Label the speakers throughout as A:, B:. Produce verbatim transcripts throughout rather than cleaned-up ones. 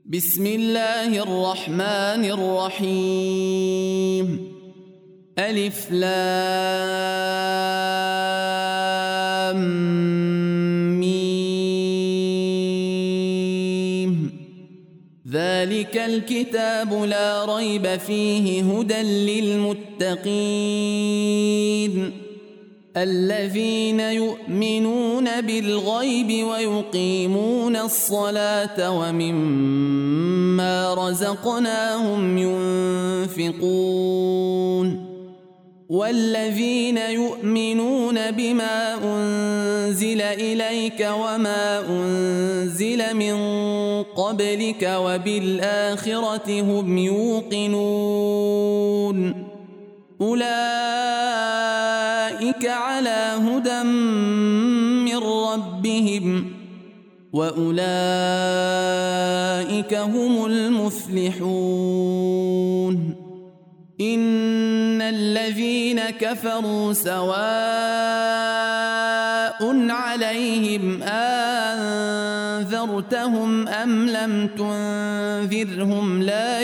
A: بسم الله الرحمن الرحيم. ألف لام ميم. ذلك الكتاب لا ريب فيه هدى للمتقين الذين يؤمنون بالغيب ويقيمون الصلاة ومما رزقناهم ينفقون والذين يؤمنون بما أنزل إليك وما أنزل من قبلك وبالآخرة هم يوقنون أولئك على هدى من ربهم وأولئك هم المفلحون. إن الذين كفروا سواء عليهم أنذرتهم أم لم تنذرهم لا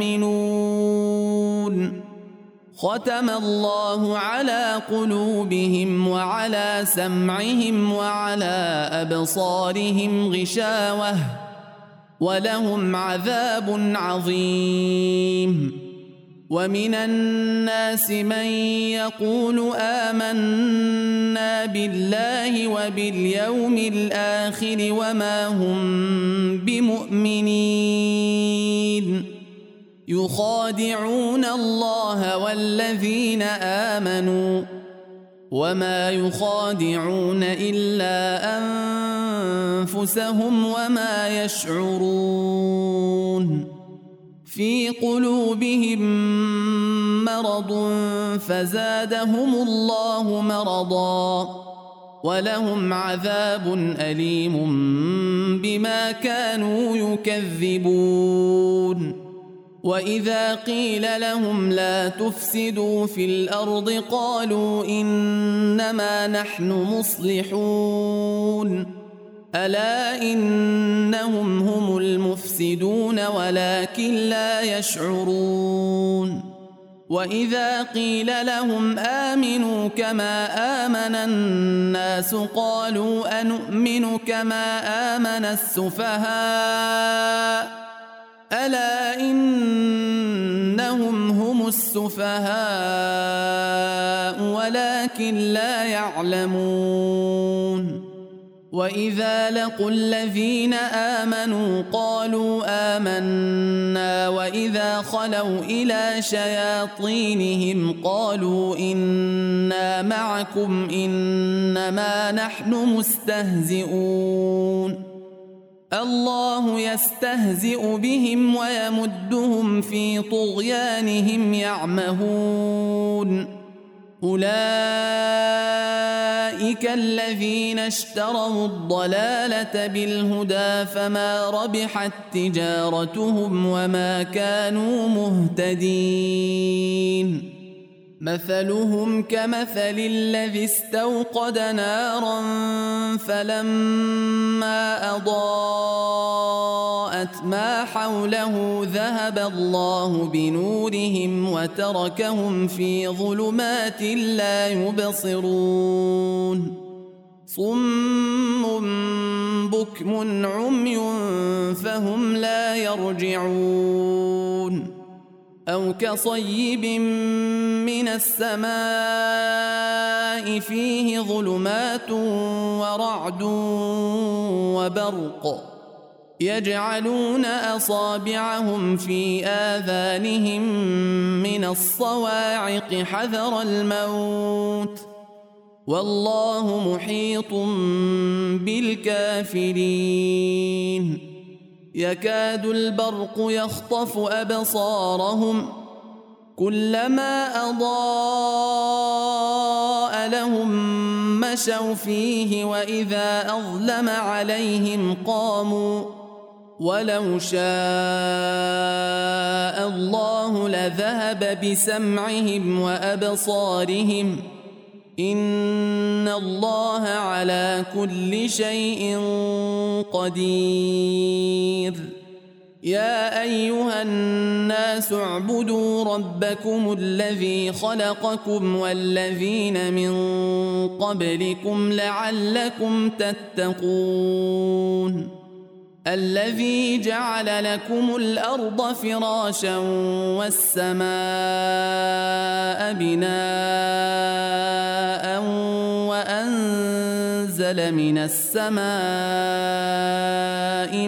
A: يؤمنون. ختم الله على قلوبهم وعلى سمعهم وعلى أبصارهم غشاوة ولهم عذاب عظيم. ومن الناس من يقول آمنا بالله وباليوم الآخر وما هم بمؤمنين يخادعون الله والذين آمنوا وما يخادعون إلا أنفسهم وما يشعرون. في قلوبهم مرض فزادهم الله مرضا ولهم عذاب أليم بما كانوا يكذبون. وإذا قيل لهم لا تفسدوا في الأرض قالوا إنما نحن مصلحون ألا إنهم هم المفسدون ولكن لا يشعرون. وإذا قيل لهم آمنوا كما آمن الناس قالوا أنؤمن كما آمن السفهاء ألا إنهم هم السفهاء ولكن لا يعلمون. وإذا لقوا الذين آمنوا قالوا آمنا وإذا خلوا إلى شياطينهم قالوا إنا معكم إنما نحن مستهزئون الله يستهزئ بهم ويمدهم في طغيانهم يعمهون. أولئك الذين اشتروا الضلالة بالهدى فما ربحت تجارتهم وما كانوا مهتدين. مثلهم كمثل الذي استوقد نارا فلما أضاءت ما حوله ذهب الله بنورهم وتركهم في ظلمات لا يبصرون. صم بكم عمي فهم لا يرجعون. أو كصيب من السماء فيه ظلمات ورعد وبرق يجعلون أصابعهم في آذانهم من الصواعق حذر الموت والله محيط بالكافرين. يكاد البرق يخطف أبصارهم كلما أضاء لهم مشوا فيه وإذا أظلم عليهم قاموا ولو شاء الله لذهب بسمعهم وأبصارهم إن الله على كل شيء قدير. يا أيها الناس اعبدوا ربكم الذي خلقكم والذين من قبلكم لعلكم تتقون الذي جعل لكم الأرض فراشا والسماء بناء وأنزل من السماء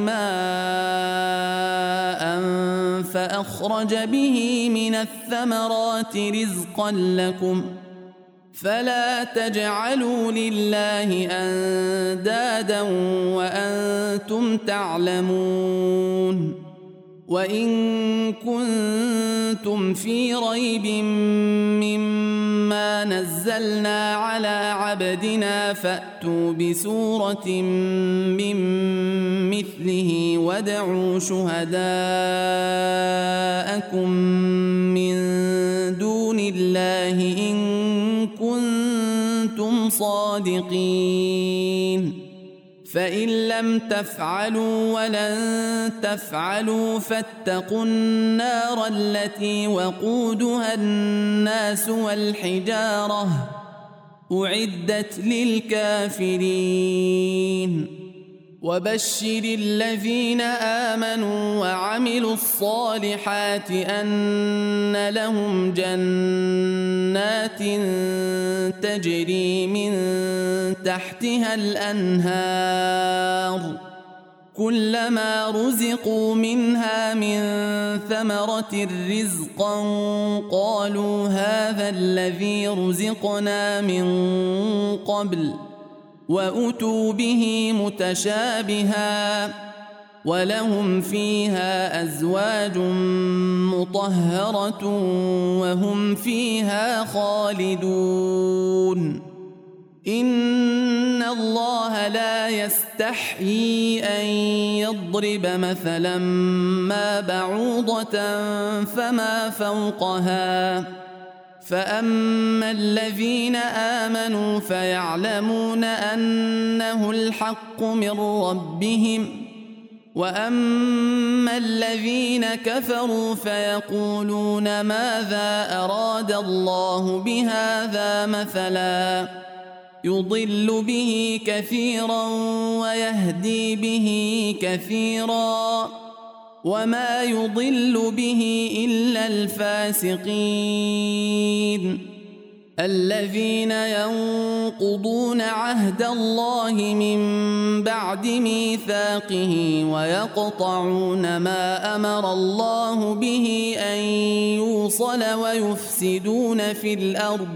A: ماء فأخرج به من الثمرات رزقا لكم فلا تجعلوا لله أندادا وأنتم تعلمون وإن كنتم في ريب مما نزلنا على عبدنا فأتوا بسورة من مثله وادعوا شهداءكم من دون الله إن كنتم صادقين فإن لم تفعلوا ولن تفعلوا فاتقوا النار التي وقودها الناس والحجارة أعدت للكافرين وبشر الذين آمنوا وعملوا الصالحات أن لهم جنات تجري من تحتها الأنهار كلما رزقوا منها من ثمرة رزقا قالوا هذا الذي رزقنا من قبل وأتوا به متشابها ولهم فيها أزواج مطهرة وهم فيها خالدون إن الله لا يستحيي أن يضرب مثلا ما بعوضة فما فوقها فأما الذين آمنوا فيعلمون أنه الحق من ربهم وأما الذين كفروا فيقولون ماذا أراد الله بهذا مثلا يضل به كثيرا ويهدي به كثيرا وما يضل به إلا الفاسقين الذين ينقضون عهد الله من بعد ميثاقه ويقطعون ما أمر الله به أن يوصل ويفسدون في الأرض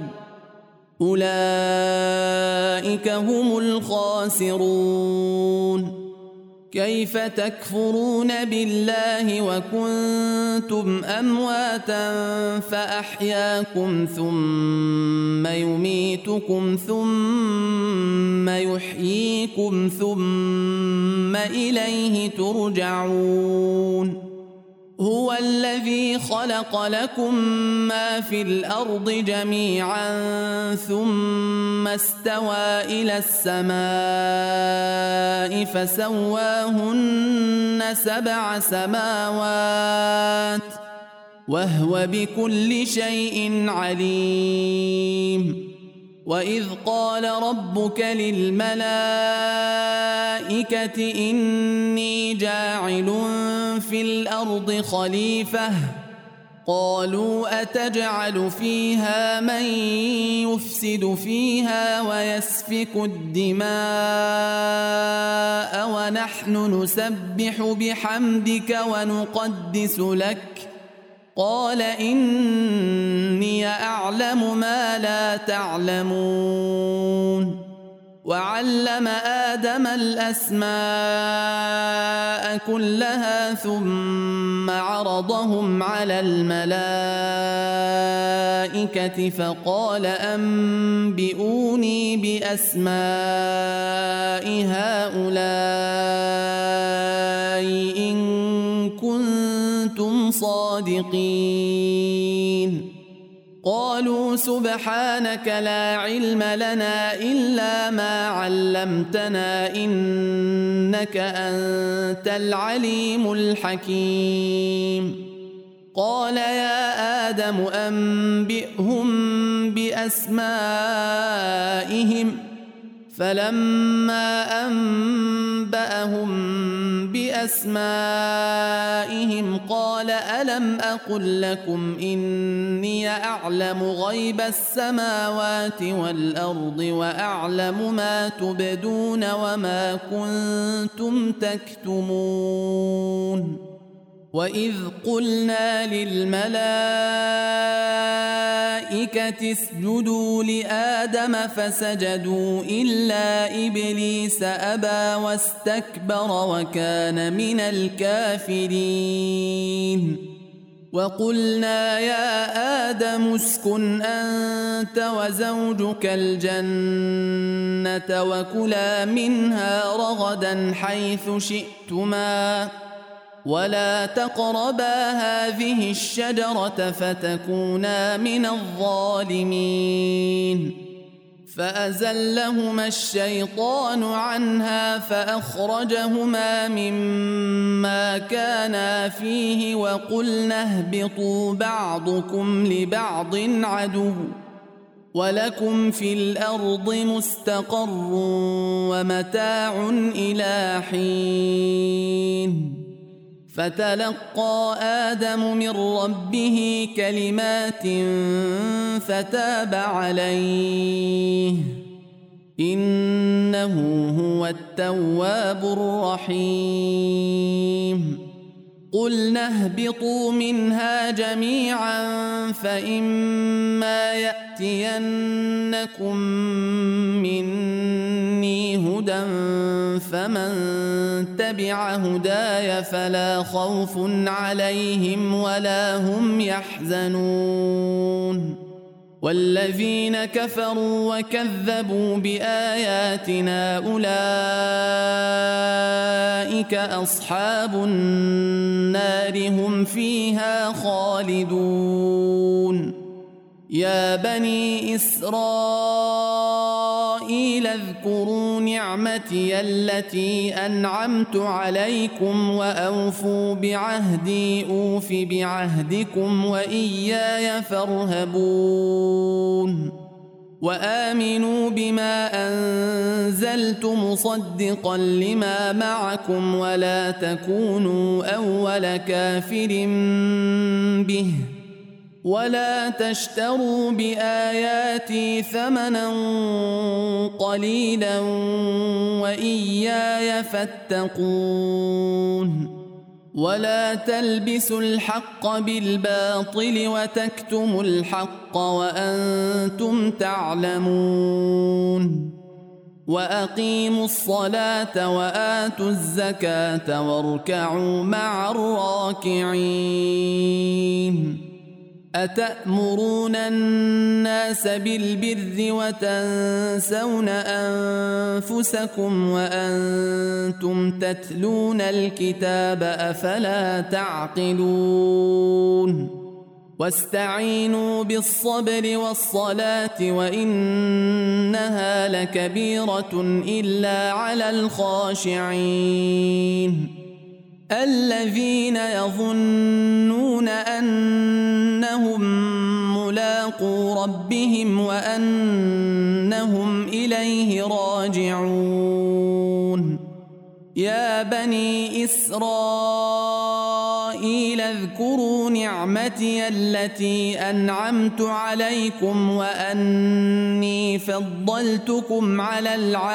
A: أولئك هم الخاسرون كيف تكفرون بالله وكنتم أمواتا فأحياكم ثم يميتكم ثم يحييكم ثم إليه ترجعون هو الذي خلق لكم ما في الأرض جميعا ثم استوى إلى السماء فسواهن سبع سماوات وهو بكل شيء عليم وإذ قال ربك للملائكة إني جاعل في الأرض خليفة قالوا أتجعل فيها من يفسد فيها ويسفك الدماء ونحن نسبح بحمدك ونقدس لك قال إني أعلم ما لا تعلمون وعلم آدم الأسماء كلها ثم عرضهم على الملائكة فقال أنبئوني بأسماء هؤلاء إن كنتم صادقين قالوا سبحانك لا علم لنا إلا ما علمتنا إنك أنت العليم الحكيم قال يا آدم أنبئهم بأسمائهم فلما أنبأهم بأسمائهم قال ألم أقل لكم إني أعلم غيب السماوات والأرض وأعلم ما تبدون وما كنتم تكتمون وإذ قلنا للملائكة اسجدوا لآدم فسجدوا إلا إبليس أبى واستكبر وكان من الكافرين وقلنا يا آدم اسكن أنت وزوجك الجنة وكلا منها رغدا حيث شئتما ولا تقربا هذه الشجرة فتكونا من الظالمين فأزلهما الشيطان عنها فأخرجهما مما كانا فيه وقلنا اهبطوا بعضكم لبعض عدو ولكم في الأرض مستقر ومتاع إلى حين فتلقى آدم من ربه كلمات فتاب عليه إنه هو التواب الرحيم قلنا اهبطوا منها جميعا فإما يأتينكم مني هدى فمن تبع هداي فلا خوف عليهم ولا هم يحزنون والذين كفروا وكذبوا بآياتنا أولئك أصحاب النار هم فيها خالدون يا بني إسرائيل اذكروا نعمتي التي أنعمت عليكم وأوفوا بعهدي أوف بعهدكم وإياي فارهبون وآمنوا بما أنزلت مصدقا لما معكم ولا تكونوا أول كافر به ولا تشتروا بآياتي ثمنا قليلا وإياي فاتقون ولا تلبسوا الحق بالباطل وتكتموا الحق وأنتم تعلمون وأقيموا الصلاة وآتوا الزكاة واركعوا مع الراكعين أتأمرون الناس بالبر وتنسون أنفسكم وأنتم تتلون الكتاب أفلا تعقلون واستعينوا بالصبر والصلاة وإنها لكبيرة إلا على الخاشعين الذين يظنون أنهم ملاقو ربهم وأنهم إليه راجعون يا بني إسرائيل اذكروا نعمتي التي أنعمت عليكم وأني فضلتكم على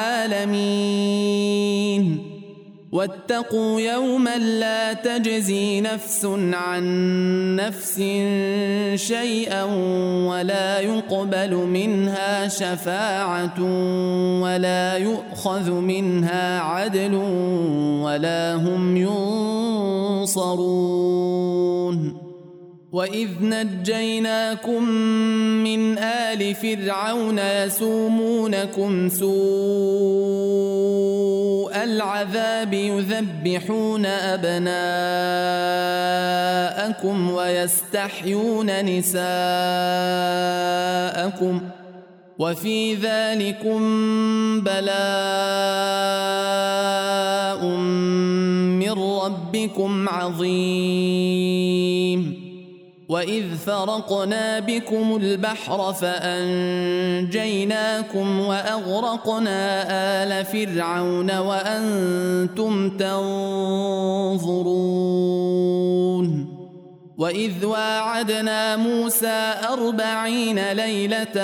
A: العالمين واتقوا يوما لا تجزي نفس عن نفس شيئا ولا يقبل منها شفاعة ولا يؤخذ منها عدل ولا هم ينصرون وإذ نجيناكم من آل فرعون يسومونكم سوء العذاب يذبحون أبناءكم نساءكم ويستحيون نساءكم وفي ذلكم بلاء من ربكم عظيم. وإذ فرقنا بكم البحر فأنجيناكم وأغرقنا آل فرعون وأنتم تنظرون. وإذ واعدنا موسى أربعين ليلة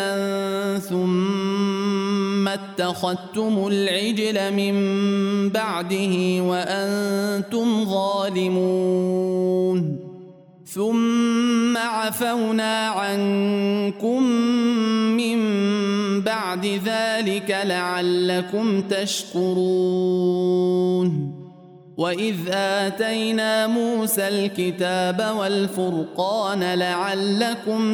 A: ثم اتخذتم العجل من بعده وأنتم ظالمون ثم عفونا عنكم من بعد ذلك لعلكم تشكرون. وإذ آتينا موسى الكتاب والفرقان لعلكم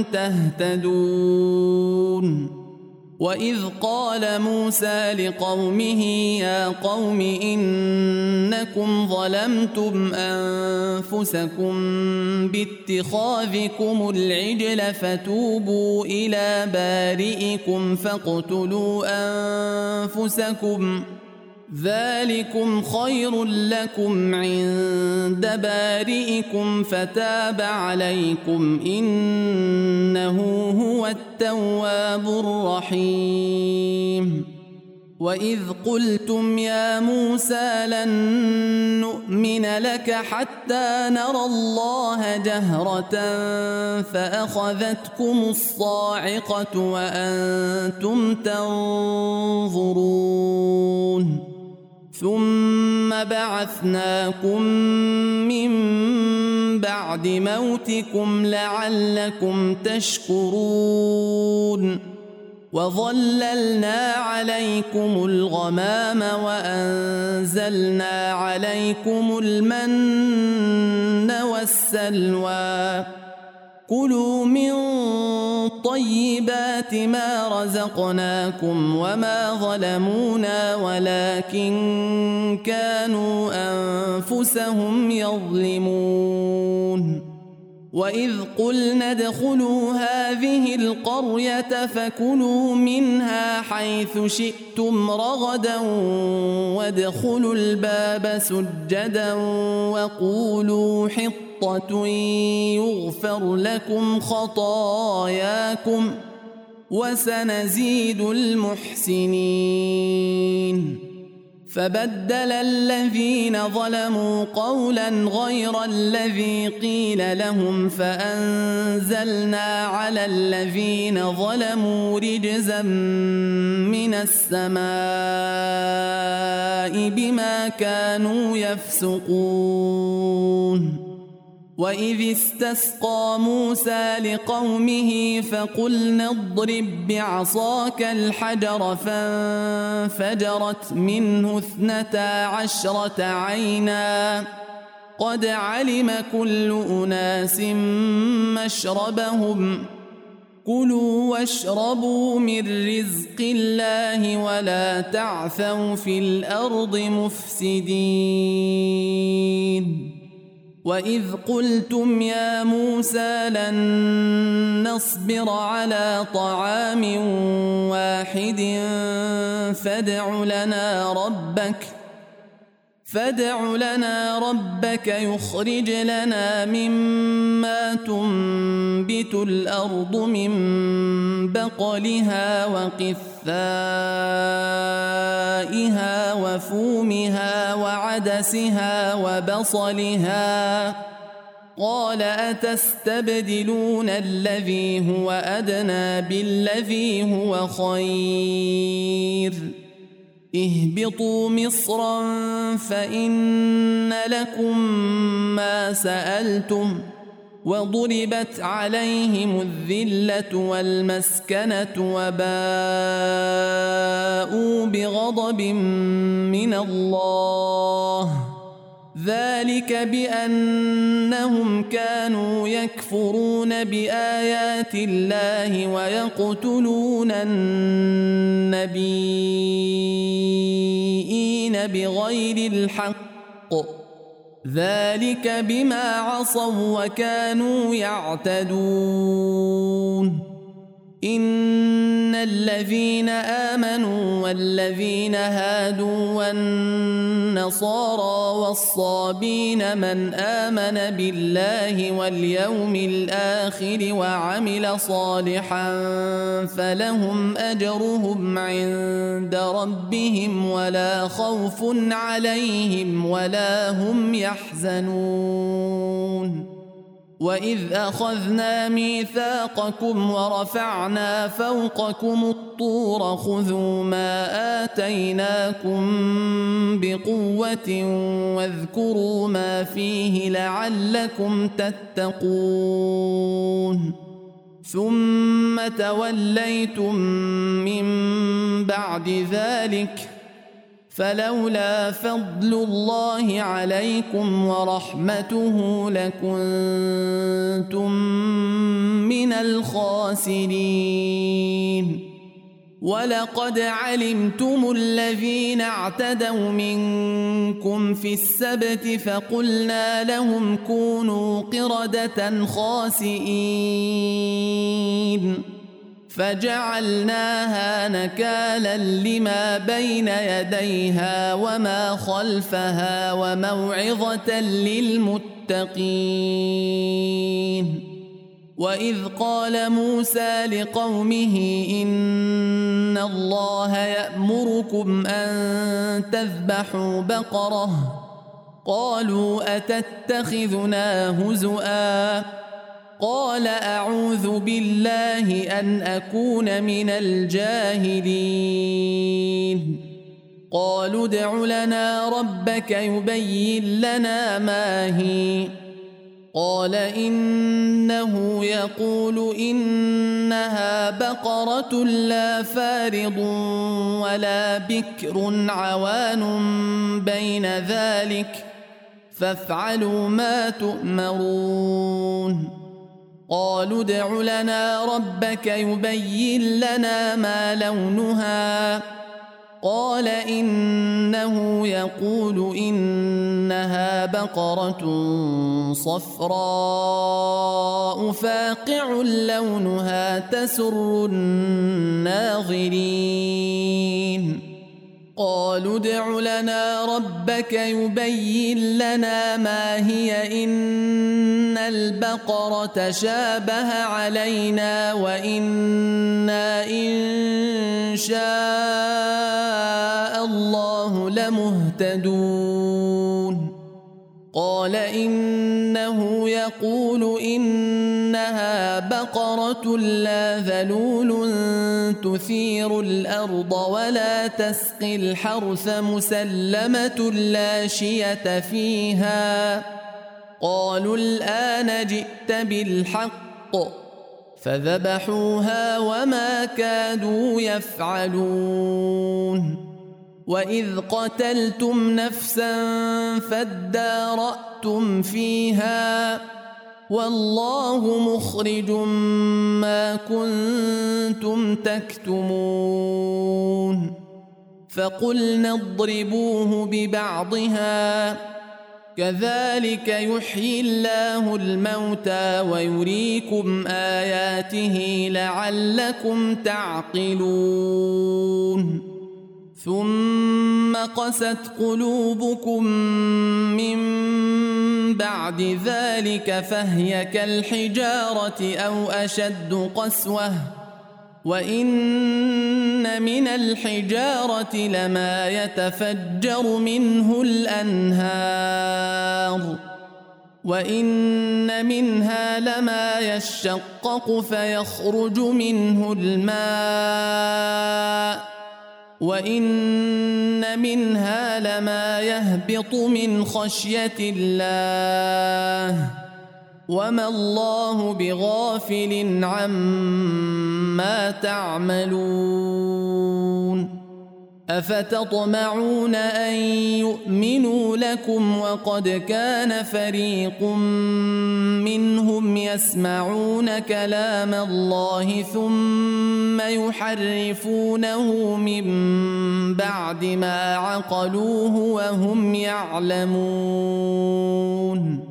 A: تهتدون. وإذ قال موسى لقومه يا قوم إنكم ظلمتم أنفسكم باتخاذكم العجل فتوبوا إلى بارئكم فاقتلوا أنفسكم ذلكم خير لكم عند بارئكم فتاب عليكم إنه هو التواب الرحيم. وإذ قلتم يا موسى لن نؤمن لك حتى نرى الله جهرة فأخذتكم الصاعقة وأنتم تنظرون ثم بعثناكم من بعد موتكم لعلكم تشكرون. وظللنا عليكم الغمام وأنزلنا عليكم المن والسلوى كلوا من طيبات ما رزقناكم وما ظلمونا ولكن كانوا أنفسهم يظلمون. وإذ قلنا ادخلوا هذه القرية فكلوا منها حيث شئتم رغدا وادخلوا الباب سجدا وقولوا حطة يغفر لكم خطاياكم وسنزيد المحسنين. فبدل الذين ظلموا قولا غير الذي قيل لهم فأنزلنا على الذين ظلموا رجزا من السماء بما كانوا يفسقون. وإذ استسقى موسى لقومه فقلنا اضرب بعصاك الحجر فانفجرت منه اثنتا عشرة عينا قد علم كل أناس مشربهم كلوا واشربوا من رزق الله ولا تعثوا في الأرض مفسدين. وإذ قلتم يا موسى لن نصبر على طعام واحد فادع لنا ربك فادع لنا ربك يخرج لنا مما تنبت الأرض من بقلها وقثائها وفومها وعدسها وبصلها قال أتستبدلون الذي هو أدنى بالذي هو خير اهبطوا مصرا فإن لكم ما سألتم وضربت عليهم الذلة والمسكنة وباءوا بغضب من الله ذلك بأنهم كانوا يكفرون بآيات الله ويقتلون النبيين بغير الحق ذلك بما عصوا وكانوا يعتدون إن الذين آمنوا والذين هادوا والنصارى والصابين من آمن بالله واليوم الآخر وعمل صالحا فلهم أجرهم عند ربهم ولا خوف عليهم ولا هم يحزنون وإذ أخذنا ميثاقكم ورفعنا فوقكم الطور خذوا ما آتيناكم بقوة واذكروا ما فيه لعلكم تتقون ثم توليتم من بعد ذلك فلولا فضل الله عليكم ورحمته لكنتم من الخاسرين ولقد علمتم الذين اعتدوا منكم في السبت فقلنا لهم كونوا قردة خاسئين فجعلناها نكالا لما بين يديها وما خلفها وموعظة للمتقين وإذ قال موسى لقومه إن الله يأمركم أن تذبحوا بقرة قالوا أتتخذنا هزؤا قال أعوذ بالله أن أكون من الجاهلين قالوا ادع لنا ربك يبين لنا ما هي قال إنه يقول إنها بقرة لا فارض ولا بكر عوان بين ذلك فافعلوا ما تؤمرون قالوا ادع لنا ربك يبين لنا ما لونها قال إنه يقول إنها بقرة صفراء فاقع لونها تسر الناظرين قالوا ادع لنا ربك يبين لنا ما هي إن البقرة شابه علينا وإنا إن شاء الله لمهتدون قال إنه يقول إنها بقرة لا ذلول تثير الأرض ولا تسقي الحرث مسلمة لا شية فيها قالوا الآن جئت بالحق فذبحوها وما كادوا يفعلون وإذ قتلتم نفسا فادارأتم فيها والله مخرج ما كنتم تكتمون فقلنا اضربوه ببعضها كذلك يحيي الله الموتى ويريكم آياته لعلكم تعقلون ثم قست قلوبكم من بعد ذلك فهي كالحجارة أو أشد قسوة وإن من الحجارة لما يتفجر منه الأنهار وإن منها لما يشقق فيخرج منه الماء وإن منها لما يهبط من خشية الله وما الله بغافل عما تعملون أفتطمعون أن يؤمنوا لكم وقد كان فريق منهم يسمعون كلام الله ثم يحرفونه من بعد ما عقلوه وهم يعلمون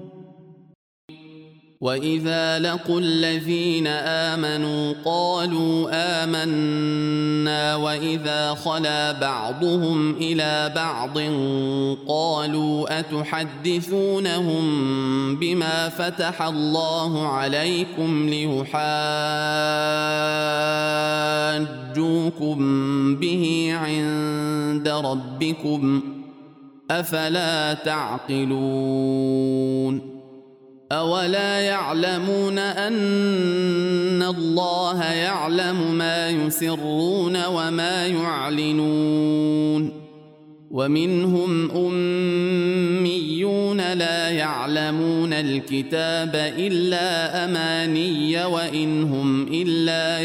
A: وإذا لقوا الذين آمنوا قالوا آمنا وإذا خلا بعضهم إلى بعض قالوا أتحدثونهم بما فتح الله عليكم ليحاجوكم به عند ربكم أفلا تعقلون أولا يعلمون أن الله يعلم ما يسرون وما يعلنون ومنهم أميون لا يعلمون الكتاب إلا أماني وإن هم إلا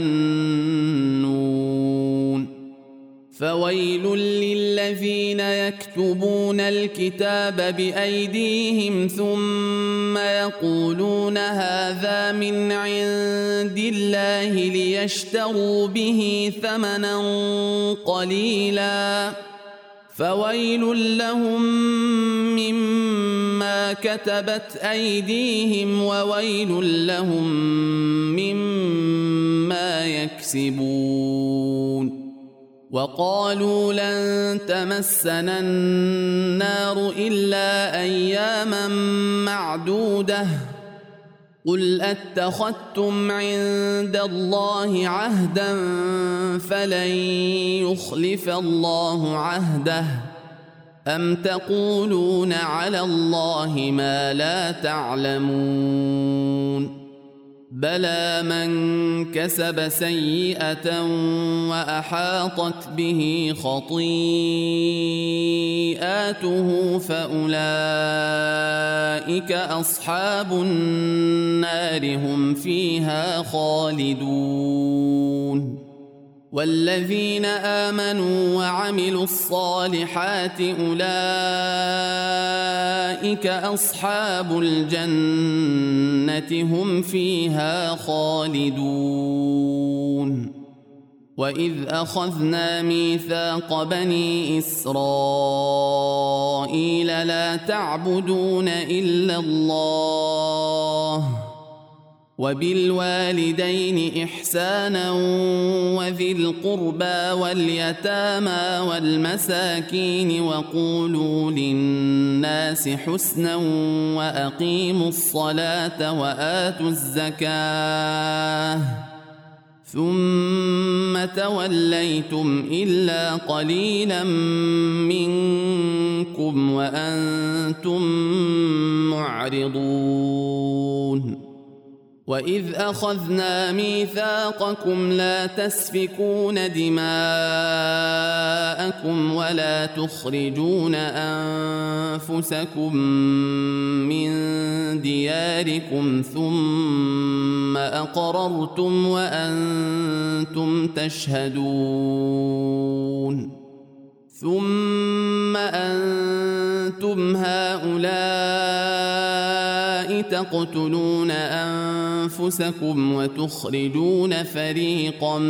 A: يظنون فويل للذين يكتبون الكتاب بأيديهم ثم يقولون هذا من عند الله ليشتروا به ثمنا قليلا فويل لهم مما كتبت أيديهم وويل لهم مما يكسبون وقالوا لن تمسنا النار إلا أياما معدودة قل أتخذتم عند الله عهدا فلن يخلف الله عهده أم تقولون على الله ما لا تعلمون بلى من كسب سيئة وأحاطت به خطيئاته فأولئك أصحاب النار هم فيها خالدون والذين آمنوا وعملوا الصالحات أولئك أصحاب الجنة هم فيها خالدون وإذ أخذنا ميثاق بني إسرائيل لا تعبدون إلا الله وبالوالدين إحسانا وذي القربى واليتامى والمساكين وقولوا للناس حسنا وأقيموا الصلاة وآتوا الزكاة ثم توليتم إلا قليلا منكم وأنتم معرضون وإذ أخذنا ميثاقكم لا تسفكون دماءكم ولا تخرجون أنفسكم من دياركم ثم أقررتم وأنتم تشهدون ثم أنتم هؤلاء تقتلون أنفسكم وتخرجون فريقا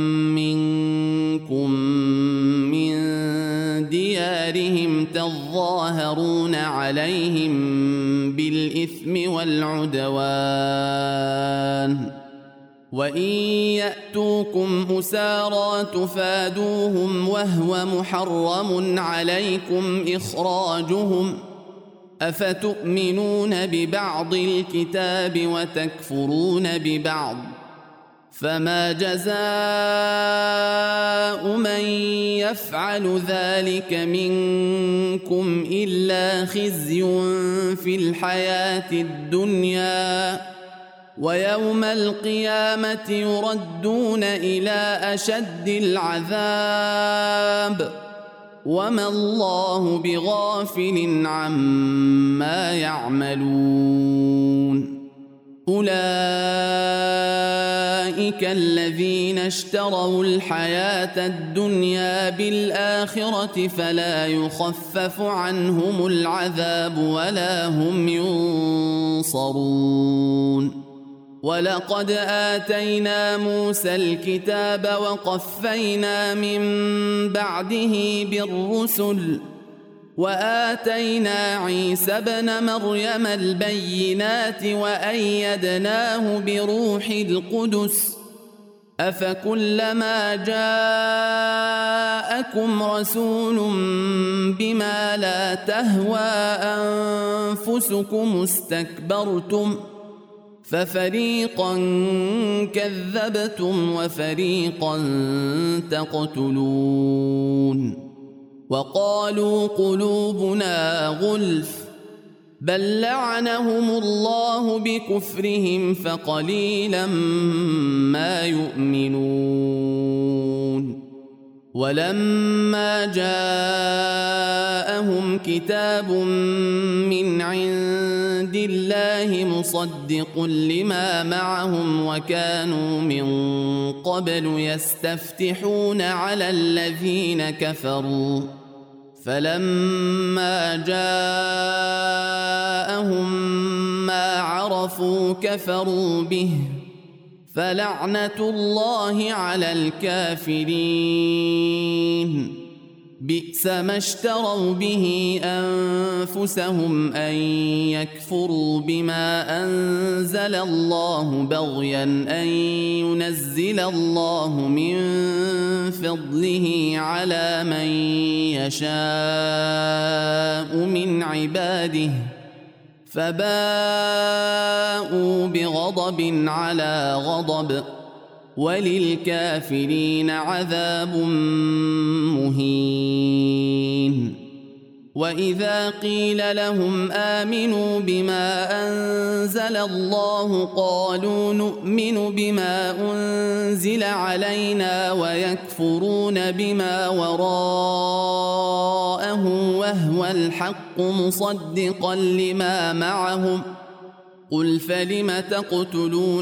A: منكم من ديارهم تظاهرون عليهم بالإثم والعدوان وإن يأتوكم أسارى تفادوهم وهو محرم عليكم إخراجهم أفتؤمنون ببعض الكتاب وتكفرون ببعض فما جزاء من يفعل ذلك منكم إلا خزي في الحياة الدنيا ويوم القيامة يردون إلى أشد العذاب وما الله بغافل عما يعملون أولئك الذين اشتروا الحياة الدنيا بالآخرة فلا يخفف عنهم العذاب ولا هم ينصرون ولقد آتينا موسى الكتاب وقفينا من بعده بالرسل وآتينا عيسى ابن مريم البينات وأيدناه بروح القدس أفكلما جاءكم رسول بما لا تهوى أنفسكم استكبرتم ففريقا كذبتم وفريقا تقتلون وقالوا قلوبنا غلف بل لعنهم الله بكفرهم فقليلا ما يؤمنون ولما جاءهم كتاب من عند الله مصدق لما معهم وكانوا من قبل يستفتحون على الذين كفروا فلما جاءهم ما عرفوا كفروا به فلعنة الله على الكافرين بئس ما اشتروا به أنفسهم أن يكفروا بما أنزل الله بغيا أن ينزل الله من فضله على من يشاء من عباده فباءوا بغضب على غضب وللكافرين عذاب مهين وإذا قيل لهم آمنوا بما أنزل الله قالوا نؤمن بما أنزل علينا ويكفرون بما وراءه وهو الحق مصدقا لما معهم قل فلم تقتلون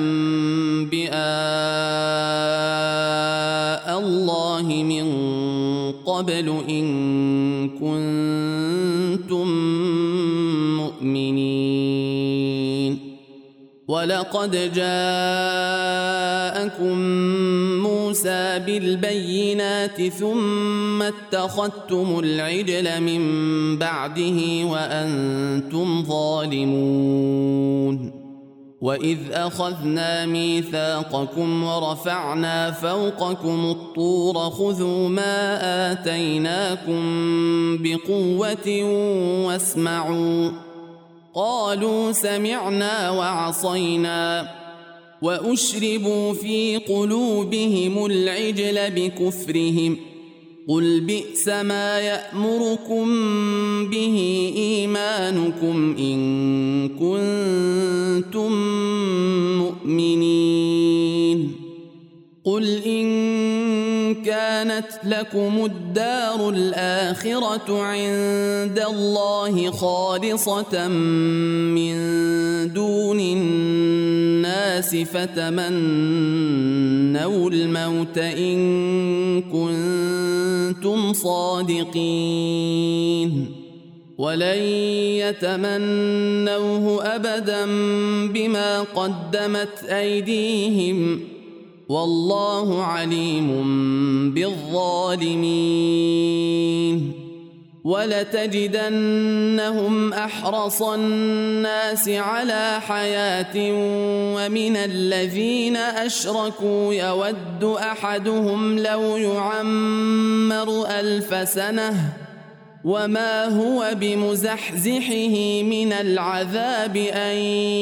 A: أنبياء الله من قبل إن كنتم مؤمنين ولقد جاءكم موسى بالبينات ثم اتخذتم العجل من بعده وأنتم ظالمون وإذ أخذنا ميثاقكم ورفعنا فوقكم الطور خذوا ما آتيناكم بقوة واسمعوا قالوا سمعنا وعصينا وأشربوا في قلوبهم العجل بكفرهم قل بئس ما يأمركم به إيمانكم إن كنتم مؤمنين قل إن كانت لكم الدار الآخرة عند الله خالصة من دون الناس فتمنوا الموت إن كنتم صادقين ولن يتمنوه أبدا بما قدمت أيديهم والله عليم بالظالمين ولتجدنهم أحرص الناس على حياة ومن الذين أشركوا يود أحدهم لو يعمر ألف سنة وما هو بمزحزحه من العذاب أن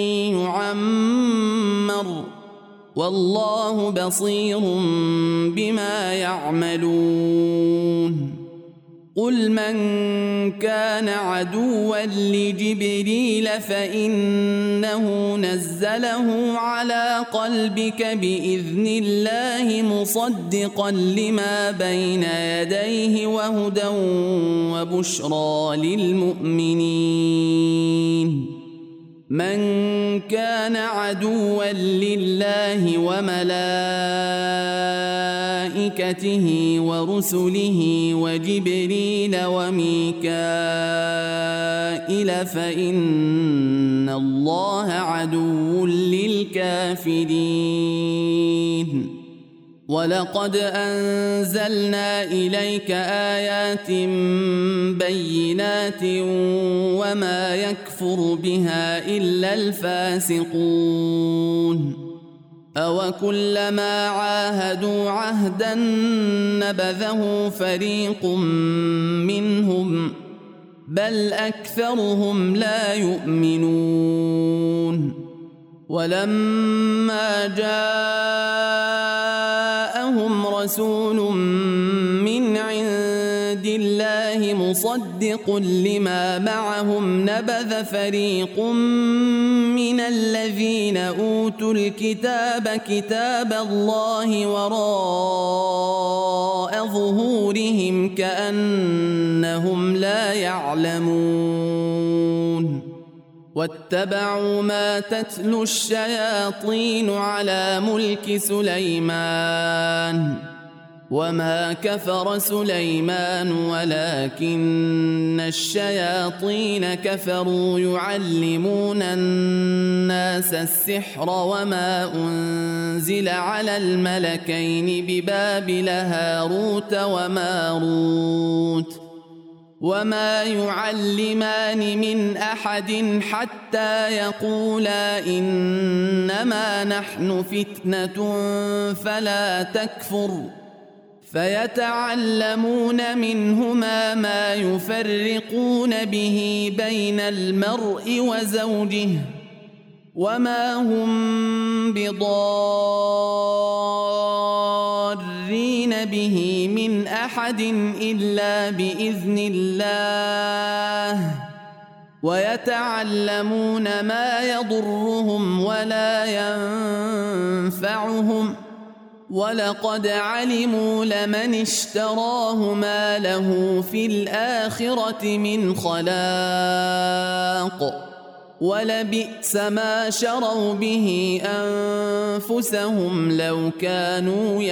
A: يعمر والله بصير بما يعملون قل من كان عدوا لجبريل فإنه نزله على قلبك بإذن الله مصدقا لما بين يديه وهدى وبشرى للمؤمنين من كان عدوا لله وملائكته ورسله وجبريل وميكائيل فإن الله عدو للكافرين ولقد أنزلنا إليك آيات بينات وما يكفر بها إلا الفاسقون أوكلما عاهدوا عهدا نبذه فريق منهم بل أكثرهم لا يؤمنون ولما جاءهم رسول من عند الله مصدق لما معهم نبذ فريق من الذين أوتوا الكتاب كتاب الله وراء ظهورهم كأنهم لا يعلمون واتبعوا ما تتلو الشياطين على ملك سليمان وما كفر سليمان ولكن الشياطين كفروا يعلمون الناس السحر وما أنزل على الملكين ببابل هاروت وماروت وما يعلمان من أحد حتى يقولا إنما نحن فتنة فلا تكفر فيتعلمون منهما ما يفرقون به بين المرء وزوجه وما هم بضارين به من أحد إلا بإذن الله ويتعلمون ما يضرهم ولا ينفعهم ولقد علموا لمن اشتراه ما له في الآخرة من خلاق ولبئس ما شروا به أنفسهم لو كانوا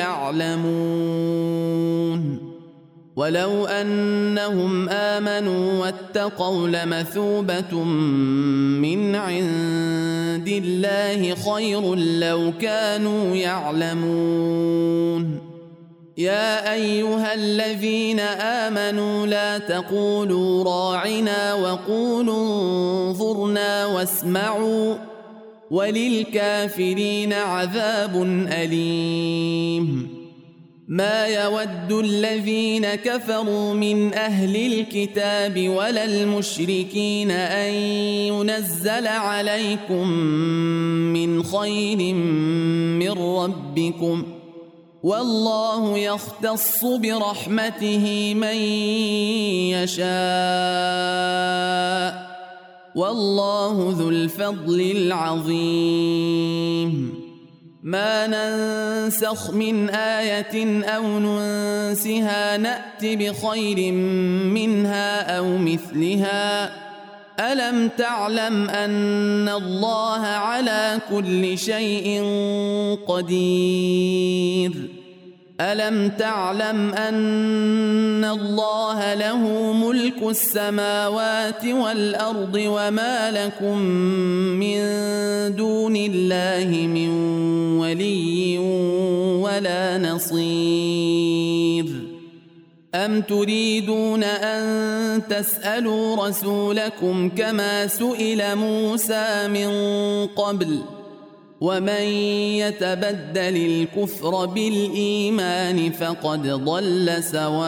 A: يعلمون ولو أنهم آمنوا واتقوا لمثوبة من عند الله خير لو كانوا يعلمون يا أيها الذين آمنوا لا تقولوا راعنا وقولوا انظرنا واسمعوا وللكافرين عذاب أليم ما يود الذين كفروا من أهل الكتاب ولا المشركين أن ينزل عليكم من خير من ربكم والله يختص برحمته من يشاء والله ذو الفضل العظيم ما ننسخ من آية أو ننسها نأت بخير منها أو مثلها ألم تعلم أن الله على كل شيء قدير ألم تعلم أن الله له ملك السماوات والأرض وما لكم من دون الله من ولي ولا نصير أم تريدون أن تسألوا رسولكم كما سئل موسى من قبل ومن يتبدل الكفر بالإيمان فقد ضل سواء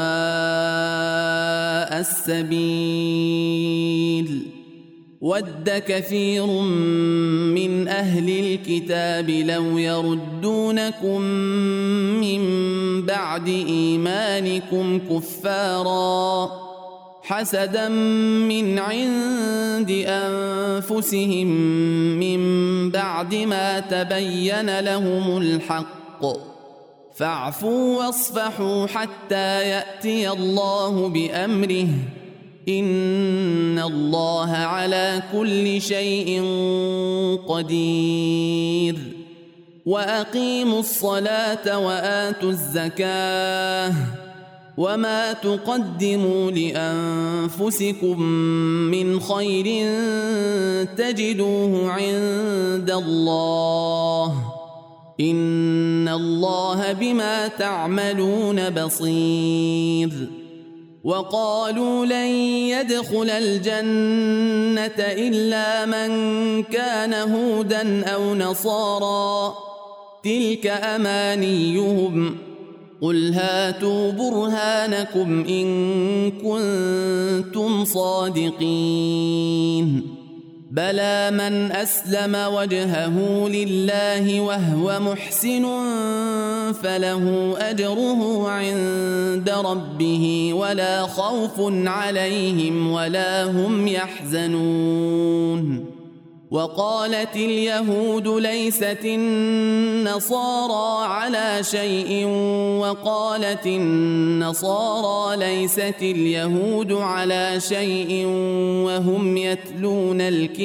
A: السبيل ود كثير من أهل الكتاب لو يردونكم من بعد إيمانكم كفارا حسدا من عند أنفسهم من بعد ما تبين لهم الحق فاعفوا واصفحوا حتى يأتي الله بأمره إن الله على كل شيء قدير وأقيموا الصلاة وآتوا الزكاة وما تقدموا لأنفسكم من خير تجدوه عند الله إن الله بما تعملون بصير وقالوا لن يدخل الجنة إلا من كان هودا أو نصارى تلك أمانيهم قل هاتوا برهانكم إن كنتم صادقين بلى من أسلم وجهه لله وهو محسن فله أجره عند ربه ولا خوف عليهم ولا هم يحزنون وقالت اليهود ليست النصارى على شيء وقالت النصارى ليست اليهود على شيء وهم يتلون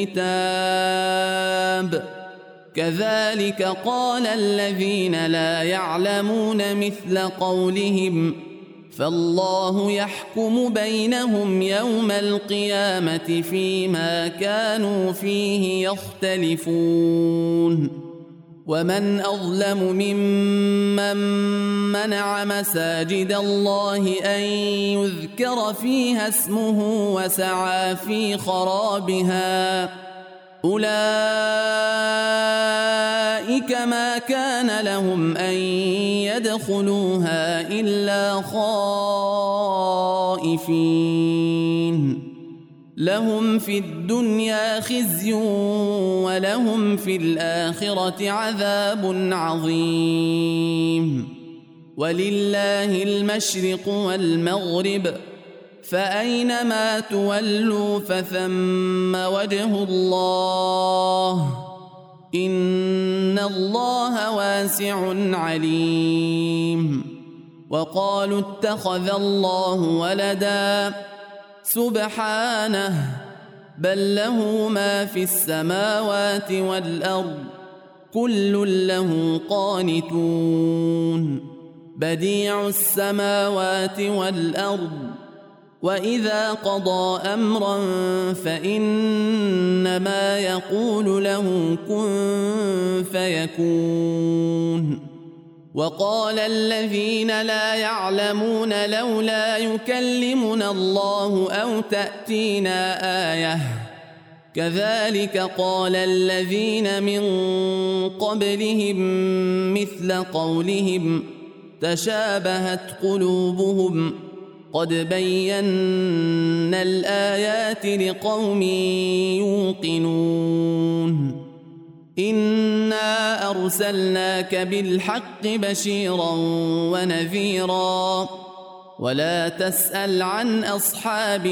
A: الكتاب كذلك قال الذين لا يعلمون مثل قولهم فالله يحكم بينهم يوم القيامة فيما كانوا فيه يختلفون ومن أظلم ممن منع مساجد الله أن يذكر فيها اسمه وسعى في خرابها أولئك ما كان لهم أن يدخلوها إلا خائفين لهم في الدنيا خزي ولهم في الآخرة عذاب عظيم ولله المشرق والمغرب فأينما تولوا فثم وجه الله إن الله واسع عليم وقالوا اتخذ الله ولدا سبحانه بل له ما في السماوات والأرض كل له قانتون بديع السماوات والأرض وإذا قضى أمرا فإنما يقول له كن فيكون وقال الذين لا يعلمون لولا يكلمنا الله أو تأتينا آية كذلك قال الذين من قبلهم مثل قولهم تشابهت قلوبهم قد بينا الآيات لقوم يوقنون إنا أرسلناك بالحق بشيرا ونذيرا ولا تسأل عن أصحاب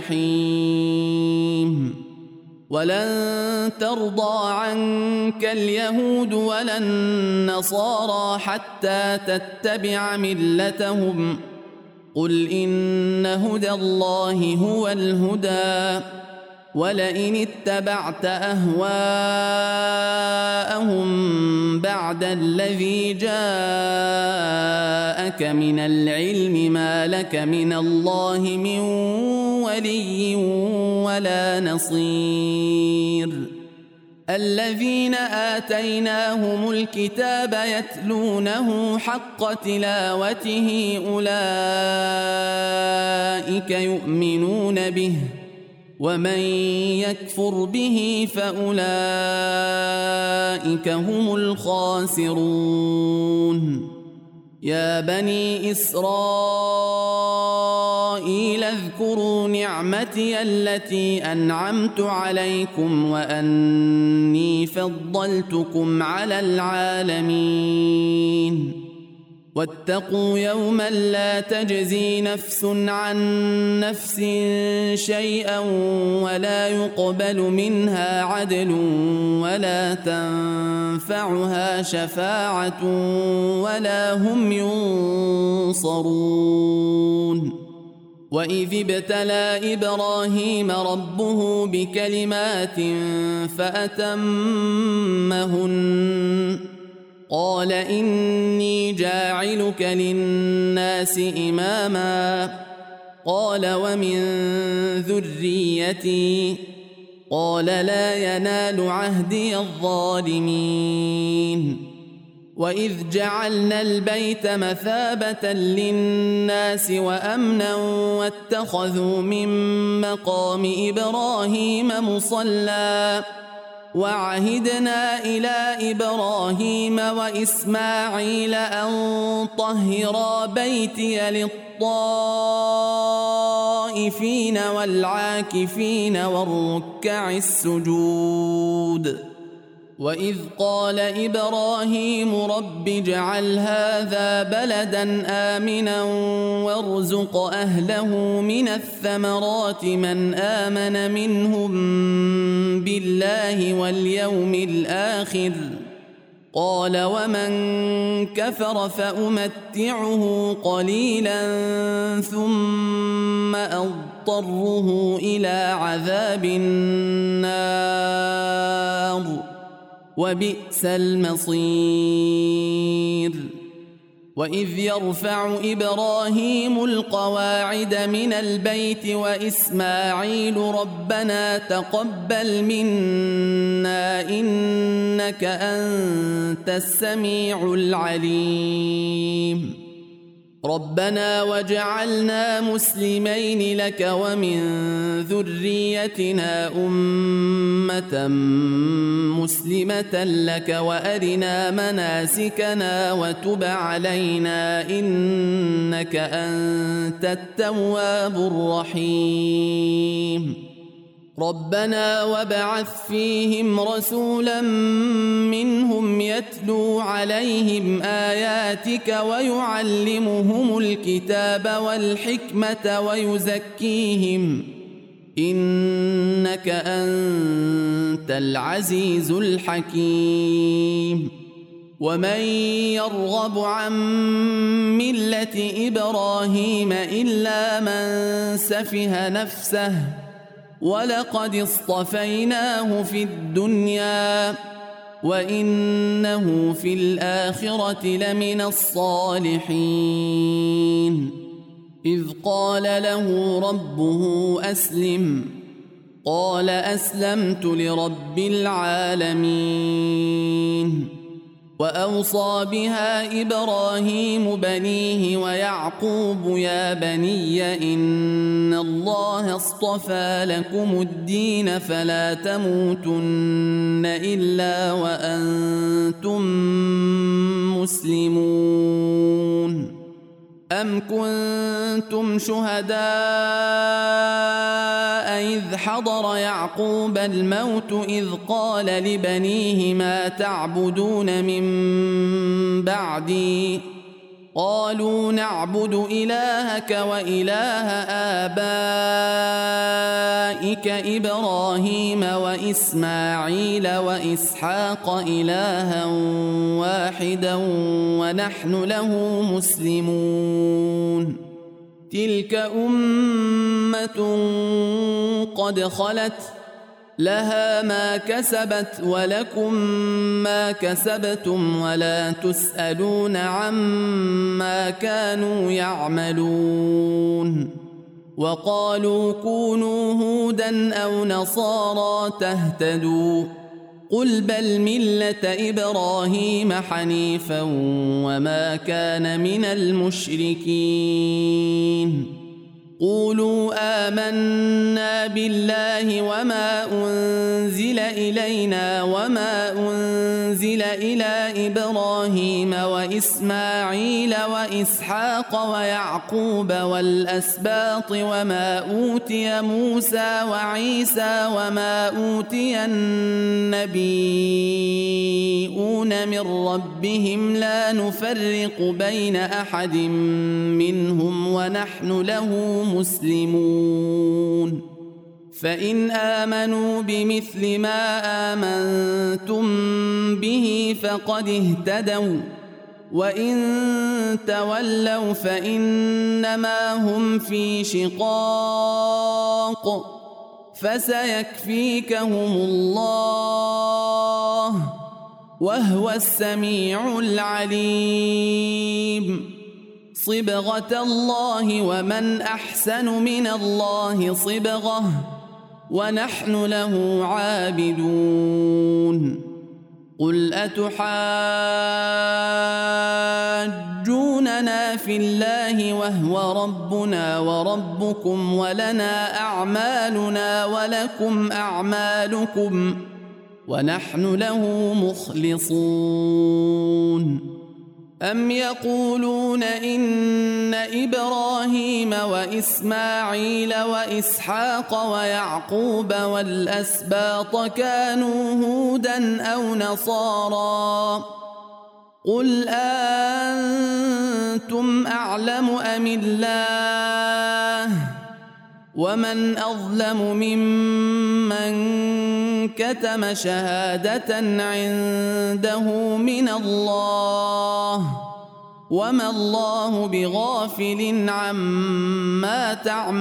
A: الجحيم ولن ترضى عنك اليهود ولا النصارى حتى تتبع ملتهم قل إن هدى الله هو الهدى ولئن اتبعت أهواءهم بعد الذي جاءك من العلم ما لك من الله من ولي ولا نصير الذين آتيناهم الكتاب يتلونه حق تلاوته أولئك يؤمنون به ومن يكفر به فأولئك هم الخاسرون يا بني إسرائيل اذكروا نعمتي التي أنعمت عليكم وأني فضلتكم على العالمين واتقوا يوما لا تجزي نفس عن نفس شيئا ولا يقبل منها عدل ولا تنفعها شفاعة ولا هم ينصرون وإذ ابتلى إبراهيم ربه بكلمات فأتمهن قال إني جاعلك للناس إماما قال ومن ذريتي قال لا ينال عهدي الظالمين وإذ جعلنا البيت مثابة للناس وأمنا واتخذوا من مقام إبراهيم مصلى وعهدنا إلى إبراهيم وإسماعيل أن طهرا بيتي للطائفين والعاكفين والركع السجود وإذ قال إبراهيم رب اجعل هذا بلدا آمنا وارزق أهله من الثمرات من آمن منهم بالله واليوم الآخر قال ومن كفر فأمتعه قليلا ثم أضطره إلى عذاب النار وبئس المصير وإذ يرفع إبراهيم القواعد من البيت وإسماعيل ربنا تقبل منا إنك أنت السميع العليم ربنا وجعلنا مسلمين لك ومن ذريتنا أمة مسلمة لك وأرنا مناسكنا وتب علينا إنك أنت التواب الرحيم ربنا وابعث فيهم رسولا منهم يتلو عليهم آياتك ويعلمهم الكتاب والحكمة ويزكيهم إنك أنت العزيز الحكيم ومن يرغب عن ملة إبراهيم إلا من سفه نفسه ولقد اصطفيناه في الدنيا وإنه في الآخرة لمن الصالحين إذ قال له ربه أسلم قال أسلمت لرب العالمين وأوصى بها إبراهيم بنيه ويعقوب يا بني إن الله اصطفى لكم الدين فلا تموتن إلا وأنتم مسلمون أم كنتم شهداء إذ حضر يعقوب الموت إذ قال لبنيه ما تعبدون من بعدي قالوا نعبد إلهك وإله آبائك إبراهيم وإسماعيل وإسحاق إلها واحدا ونحن له مسلمون تلك أمة قد خلت لها ما كسبت ولكم ما كسبتم ولا تسألون عما كانوا يعملون وقالوا كونوا هودا أو نصارى تهتدوا قل بل ملة إبراهيم حنيفا وما كان من المشركين قولوا آمنا بالله وما أنزل إلينا وما أنزل إلى إبراهيم وإسماعيل وإسحاق ويعقوب والأسباط وما أوتي موسى وعيسى وما أوتي النبيون من ربهم لا نفرق بين أحد منهم ونحن له مسلمون فإن آمنوا بمثل ما آمنتم به فقد اهتدوا وإن تولوا فإنما هم في شقاق فسيكفيكهم الله وهو السميع العليم صبغة الله ومن أحسن من الله صبغة ونحن له عابدون قل أتحاجوننا في الله وهو ربنا وربكم ولنا أعمالنا ولكم أعمالكم ونحن له مخلصون أم يقولون إن إبراهيم وإسماعيل وإسحاق ويعقوب والأسباط كانوا هودا أو نصارى قل أنتم أعلم أم الله ومن أظلم ممن كتم شهادة عنده من الله وما الله بغافل عما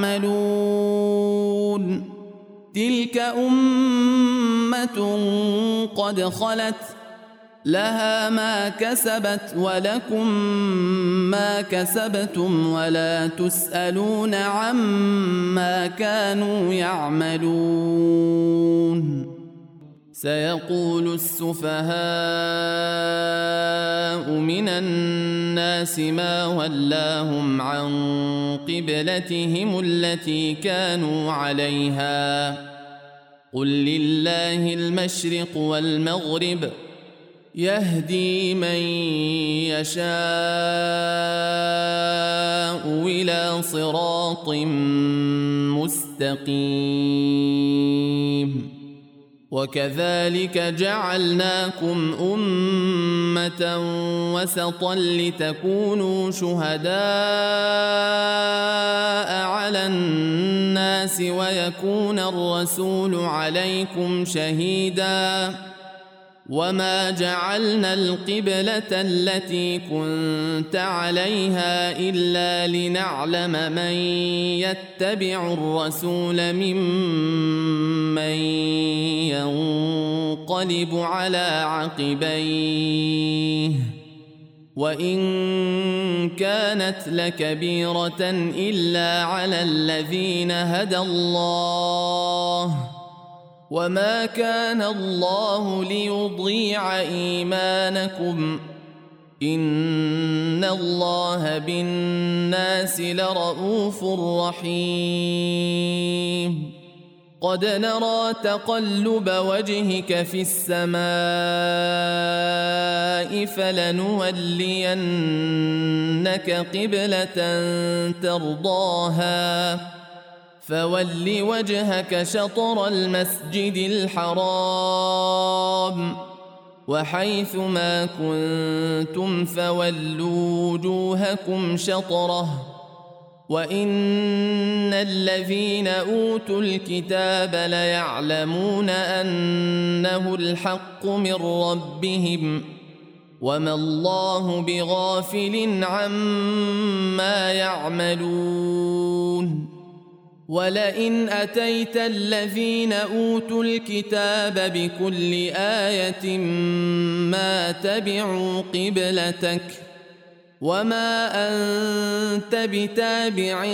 A: تعملون تلك أمة قد خلت لها ما كسبت ولكم ما كسبتم ولا تسألون عما كانوا يعملون سيقول السفهاء من الناس ما ولاهم عن قبلتهم التي كانوا عليها قل لله المشرق والمغرب يهدي من يشاء إلى صراط مستقيم وكذلك جعلناكم أمة وسطا لتكونوا شهداء على الناس ويكون الرسول عليكم شهيداً وما جعلنا القبلة التي كنت عليها إلا لنعلم من يتبع الرسول ممن ينقلب على عقبيه وإن كانت لكبيرة إلا على الذين هدى الله وما كان الله ليضيع إيمانكم إن الله بالناس لرءوف رحيم قد نرى تقلب وجهك في السماء فلنولينك قبلة ترضاها فول وجهك شطر المسجد الحرام وحيث ما كنتم فولوا وجوهكم شطره وإن الذين أوتوا الكتاب ليعلمون أنه الحق من ربهم وما الله بغافل عما يعملون ولئن أتيت الذين أوتوا الكتاب بكل آية ما تبعوا قبلتك وما أنت بتابع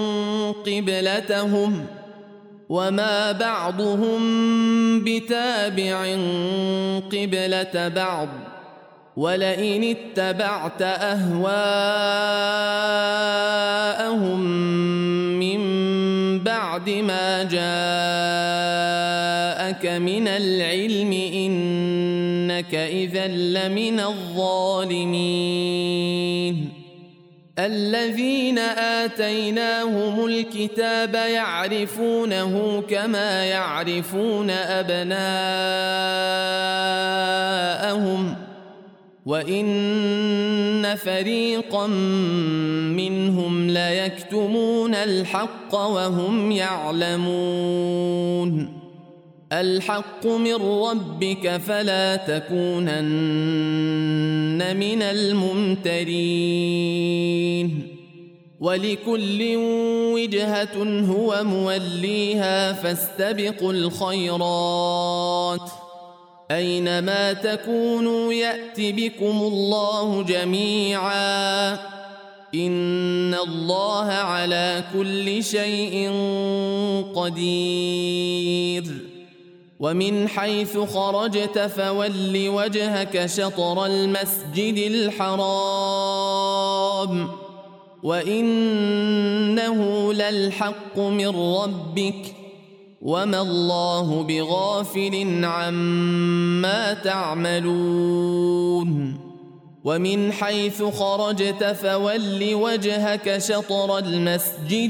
A: قبلتهم وما بعضهم بتابع قبلة بعض ولئن اتبعت أهواءهم من بعد ما جاءك من العلم إنك إذا لمن الظالمين الذين آتيناهم الكتاب يعرفونه كما يعرفون أبناءهم وإن فريقا منهم ليكتمون الحق وهم يعلمون الحق من ربك فلا تكونن من الممترين ولكل وجهة هو موليها فاستبقوا الخيرات أينما تكونوا يأت بكم الله جميعا إن الله على كل شيء قدير ومن حيث خرجت فول وجهك شطر المسجد الحرام وإنه للحق من ربك وما الله بغافل عما تعملون ومن حيث خرجت فول وجهك شطر المسجد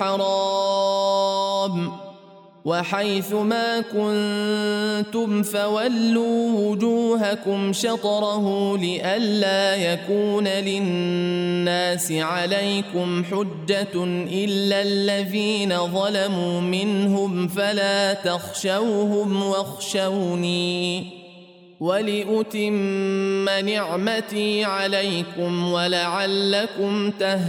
A: الحرام وحيث ما كنتم فولوا وجوهكم شطره لئلا يكون للناس عليكم حجة إلا الذين ظلموا منهم فلا تخشوهم واخشوني ولأتم نعمتي عليكم ولعلكم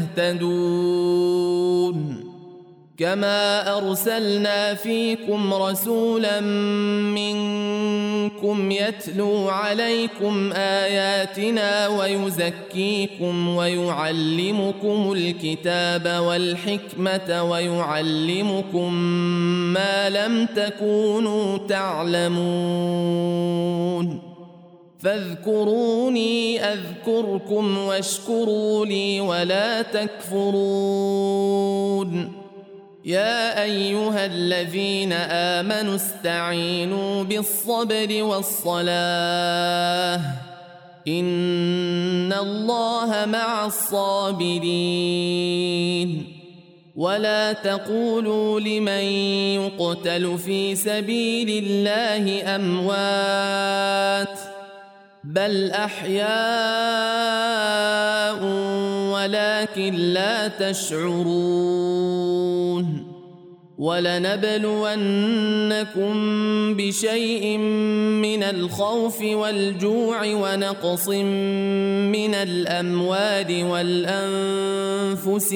A: تهتدون كما أرسلنا فيكم رسولا منكم يتلو عليكم آياتنا ويزكيكم ويعلمكم الكتاب والحكمة ويعلمكم ما لم تكونوا تعلمون فاذكروني أذكركم واشكروا لي ولا تكفرون يا أيها الذين آمنوا استعينوا بالصبر والصلاة إن الله مع الصابرين ولا تقولوا لمن يقتل في سبيل الله أموات بل أحياء ولكن لا تشعرون ولنبلونكم بشيء من الخوف والجوع ونقص من الأموال والأنفس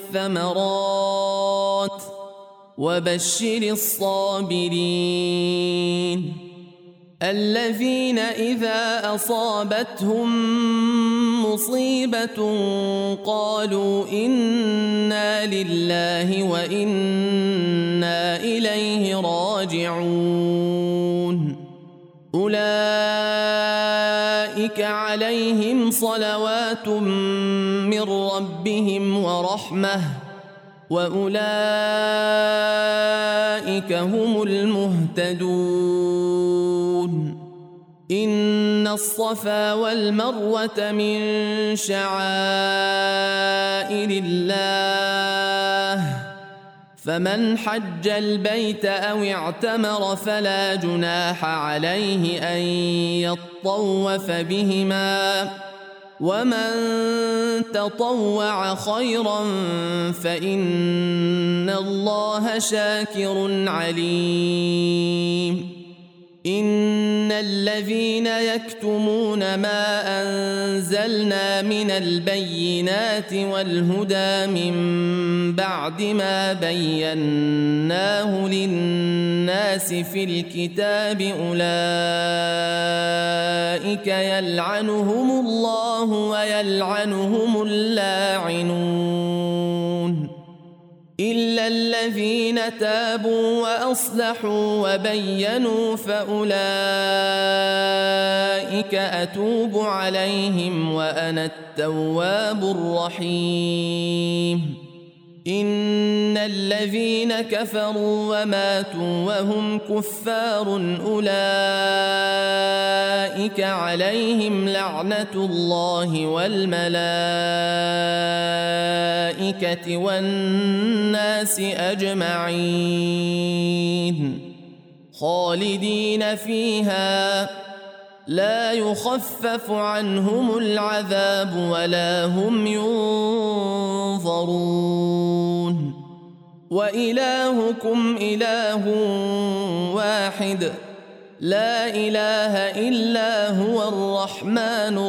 A: والثمرات وبشر الصابرين الذين إذا أصابتهم مصيبة قالوا إنا لله وإنا إليه راجعون أولئك عليهم صلوات من ربهم ورحمة وأولئك هم المهتدون إن الصفا والمروة من شعائر الله فمن حج البيت أو اعتمر فلا جناح عليه أن يطوف بهما ومن تطوع خيرا فإن الله شاكر عليم إن الذين يكتمون ما أنزلنا من البينات والهدى من بعد ما بيناه للناس في الكتاب أولئك يلعنهم الله ويلعنهم اللاعنون إلا الذين تابوا وأصلحوا وبينوا فأولئك أتوب عليهم وأنا التواب الرحيم إن الذين كفروا وماتوا وهم كفار أولئك عليهم لعنة الله والملائكة والناس أجمعين خالدين فيها لا يخفف عنهم العذاب ولا هم ينظرون وإلهكم إله واحد لا إله إلا هو الرحمن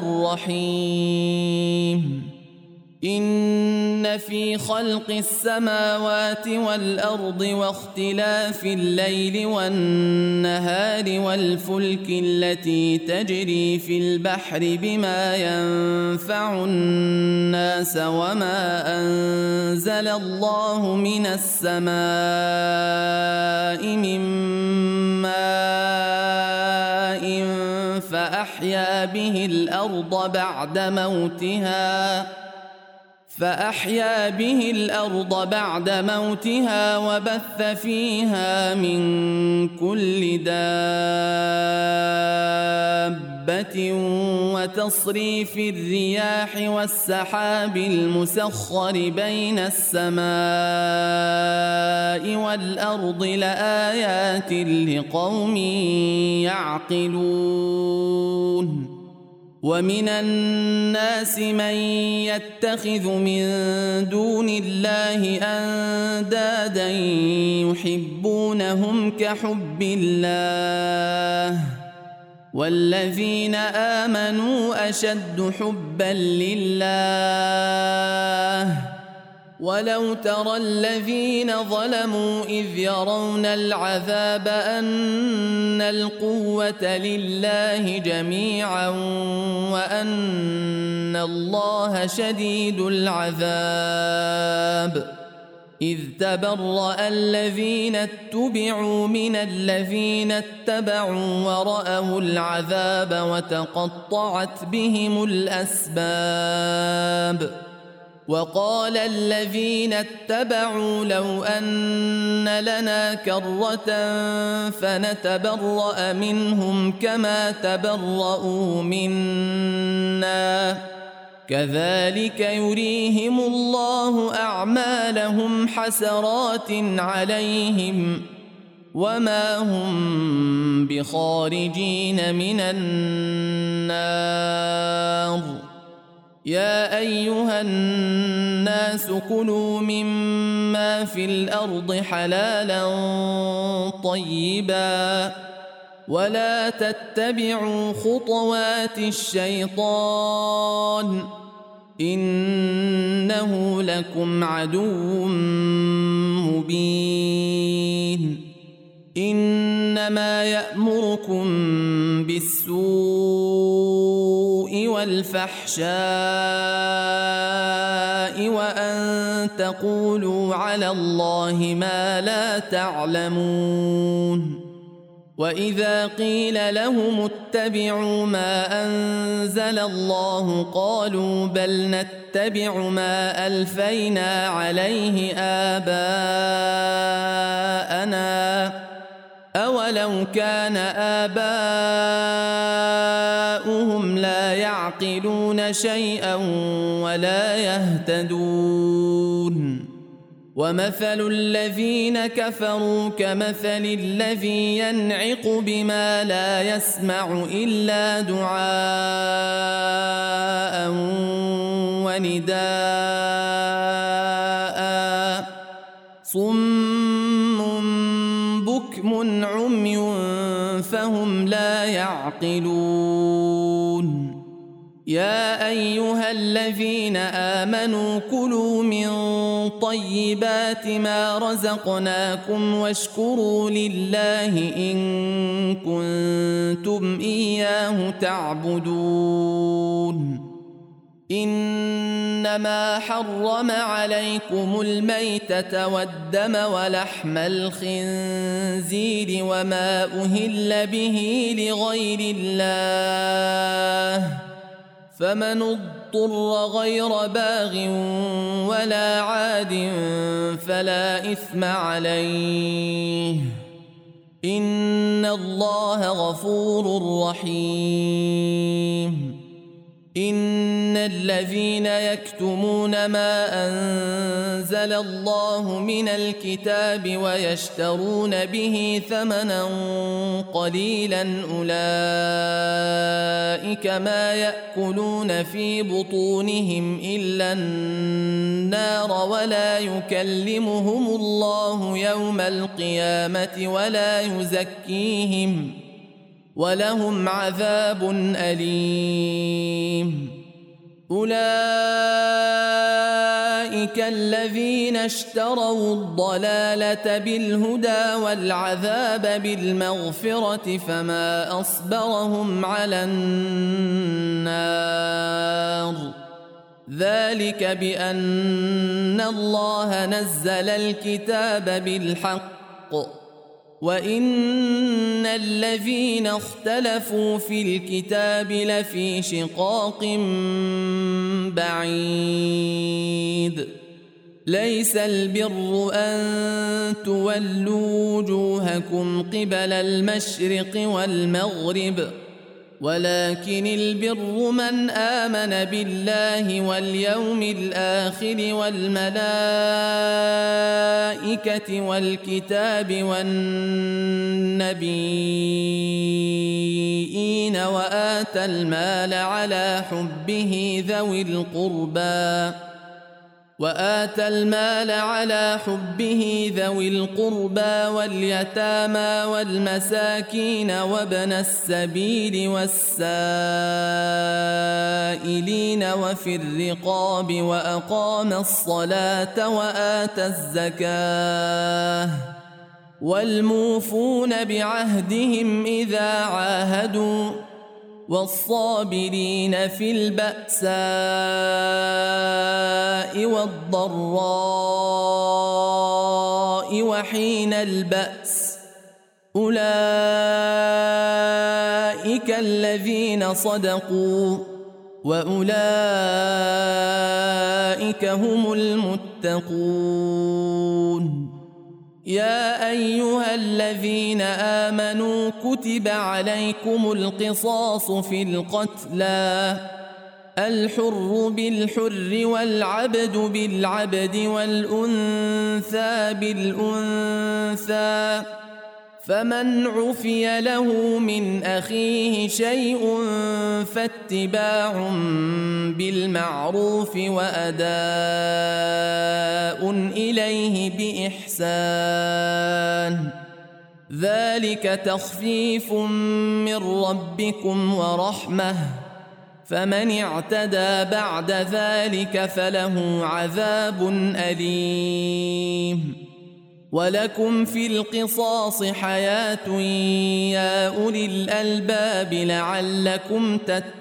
A: الرحيم إن في خلق السماوات والأرض واختلاف الليل والنهار والفلك التي تجري في البحر بما ينفع الناس وما أنزل الله من السماء من ماء فأحيا به الأرض بعد موتها فأحيا به الأرض بعد موتها وبث فيها من كل دابة وتصريف الرياح والسحاب المسخر بين السماء والأرض لآيات لقوم يعقلون ومن الناس من يتخذ من دون الله أندادا يحبونهم كحب الله والذين آمنوا أشد حبا لله ولو ترى الذين ظلموا إذ يرون العذاب أن القوة لله جميعا وأن الله شديد العذاب إذ تبرأ الذين اتبعوا من الذين اتبعوا ورأوا العذاب وتقطعت بهم الأسباب وقال الذين اتبعوا لو أن لنا كرة فنتبرأ منهم كما تبرؤوا منا كذلك يريهم الله أعمالهم حسرات عليهم وما هم بخارجين من النار يا أيها الناس كلوا مما في الأرض حلالا طيبا ولا تتبعوا خطوات الشيطان إنه لكم عدو مبين إنما يأمركم بالسوء والفحشاء وأن تقولوا على الله ما لا تعلمون وإذا قيل لهم اتبعوا ما أنزل الله قالوا بل نتبع ما ألفينا عليه آباءنا أولو كان آباؤهم لا يعقلون شيئا ولا يهتدون ومثل الذين كفروا كمثل الذي ينعق بما لا يسمع إلا دعاء ونداء صم بكم عمي فهم لا يعقلون يا أيها الذين آمنوا كلوا من طيبات ما رزقناكم واشكروا لله إن كنتم إياه تعبدون إنما حرم عليكم الميتة والدم ولحم الخنزير وما أهل به لغير الله فمن اضطر غير باغ ولا عاد فلا إثم عليه إن الله غفور رحيم إن الذين يكتمون ما أنزل الله من الكتاب ويشترون به ثمنا قليلا أولئك أولئك ما يأكلون في بطونهم إلا النار ولا يكلمهم الله يوم القيامة ولا يزكيهم ولهم عذاب أليم. أولئك الذين اشتروا الضلالة بالهدى والعذاب بالمغفرة فما أصبرهم على النار. ذلك بأن الله نزل الكتاب بالحق وإن الذين اختلفوا في الكتاب لفي شقاق بعيد. ليس البر أن تولوا وجوهكم قبل المشرق والمغرب ولكن البر من آمن بالله واليوم الآخر والملائكة والكتاب والنبيين وآتى المال على حبه ذوي القربى وآتى المال على حبه ذوي القربى واليتامى والمساكين وابن السبيل والسائلين وفي الرقاب وأقام الصلاة وآتى الزكاة والموفون بعهدهم إذا عاهدوا والصابرين في البأساء والضراء وحين البأس. أولئك الذين صدقوا وأولئك هم المتقون. يا أيها الذين آمنوا كتب عليكم القصاص في القتلى الحر بالحر والعبد بالعبد والأنثى بالأنثى فمن عفي له من أخيه شيء فاتباع بالمعروف وأداء إليه بإحسان ذلك تخفيف من ربكم ورحمة فمن اعتدى بعد ذلك فله عذاب أليم. ولكم في القصاص حياة يا أولي الألباب لعلكم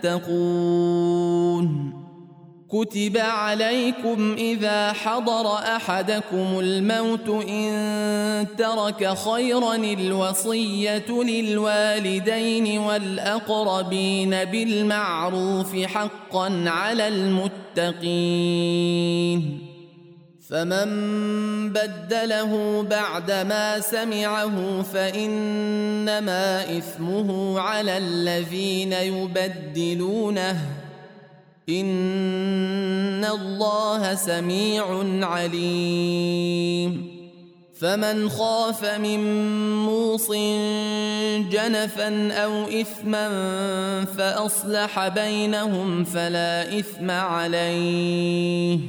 A: تتقون. كتب عليكم إذا حضر أحدكم الموت إن ترك خيرا الوصية للوالدين والأقربين بالمعروف حقا على المتقين. فمن بدله بعدما سمعه فإنما إثمه على الذين يبدلونه إن الله سميع عليم. فمن خاف من موص جنفا أو إثما فأصلح بينهم فلا إثم عليه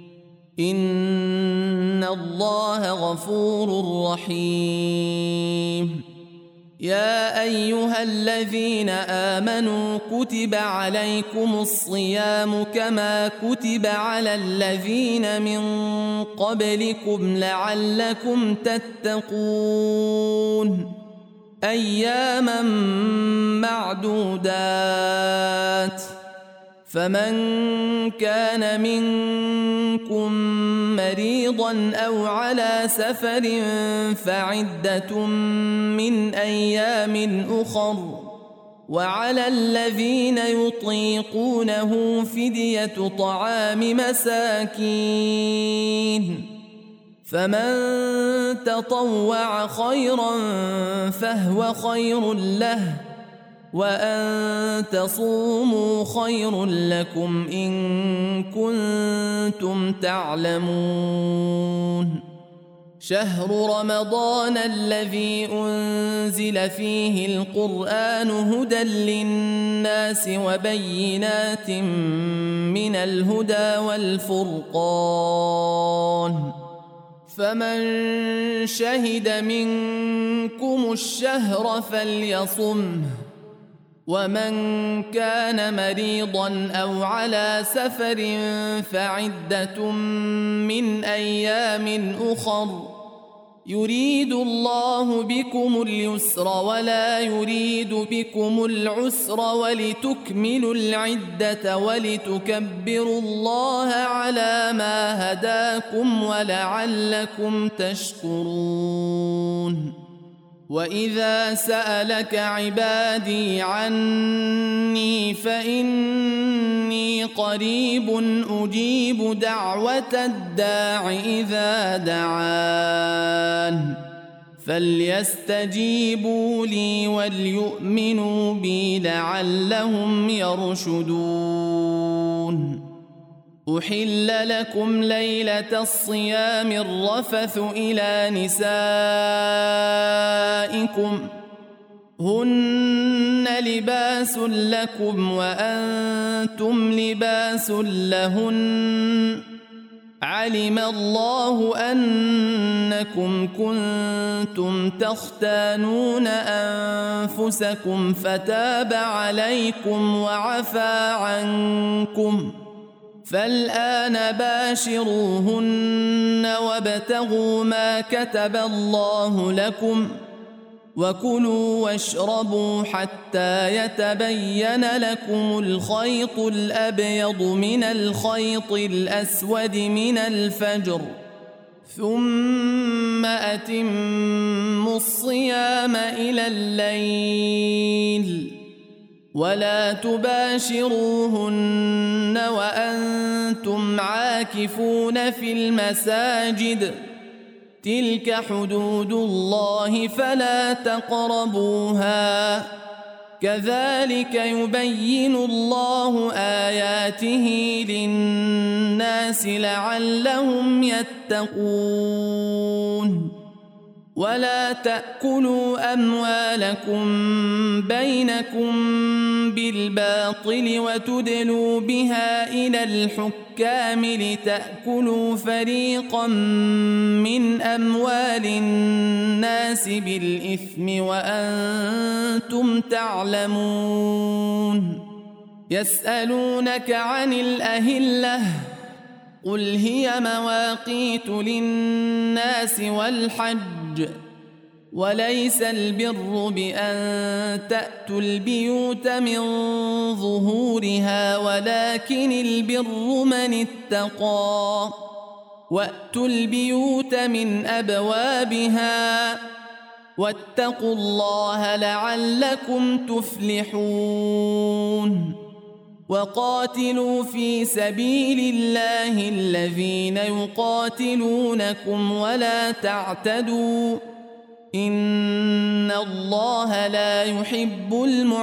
A: إن الله غفور رحيم. يا أيها الذين آمنوا كتب عليكم الصيام كما كتب على الذين من قبلكم لعلكم تتقون. أياما معدودات فمن كان منكم مريضا أو على سفر فعدة من أيام أخر وعلى الذين يطيقونه فدية طعام مساكين فمن تطوع خيرا فهو خير له وأن تصوموا خير لكم إن كنتم تعلمون. شهر رمضان الذي أنزل فيه القرآن هدى للناس وبينات من الهدى والفرقان فمن شهد منكم الشهر فليصمه ومن كان مريضا أو على سفر فعدة من أيام أخر يريد الله بكم اليسر ولا يريد بكم العسر ولتكملوا العدة ولتكبروا الله على ما هداكم ولعلكم تشكرون وإذا سألك عبادي عني فإني قريب أجيب دعوة الداع إذا دعان فليستجيبوا لي وليؤمنوا بي لعلهم يرشدون أحل لكم ليلة الصيام الرفث إلى نسائكم هن لباس لكم وأنتم لباس لهن علم الله أنكم كنتم تختانون أنفسكم فتاب عليكم وعفى عنكم فالآن باشروهن وابتغوا ما كتب الله لكم وكلوا واشربوا حتى يتبين لكم الخيط الأبيض من الخيط الأسود من الفجر ثم أتموا الصيام إلى الليل ولا تباشروهن وأنتم عاكفون في المساجد تلك حدود الله فلا تقربوها كذلك يبين الله آياته للناس لعلهم يتقون ولا تأكلوا أموالكم بينكم بالباطل وتدلوا بها إلى الحكام لتأكلوا فريقا من أموال الناس بالإثم وأنتم تعلمون يسألونك عن الأهلة قل هي مواقيت للناس والحج وليس البر بأن تأتوا البيوت من ظهورها ولكن البر من اتقى وأتوا البيوت من أبوابها واتقوا الله لعلكم تفلحون وقاتلوا في سبيل الله الذين يقاتلونكم ولا تعتدوا إن الله لا يحب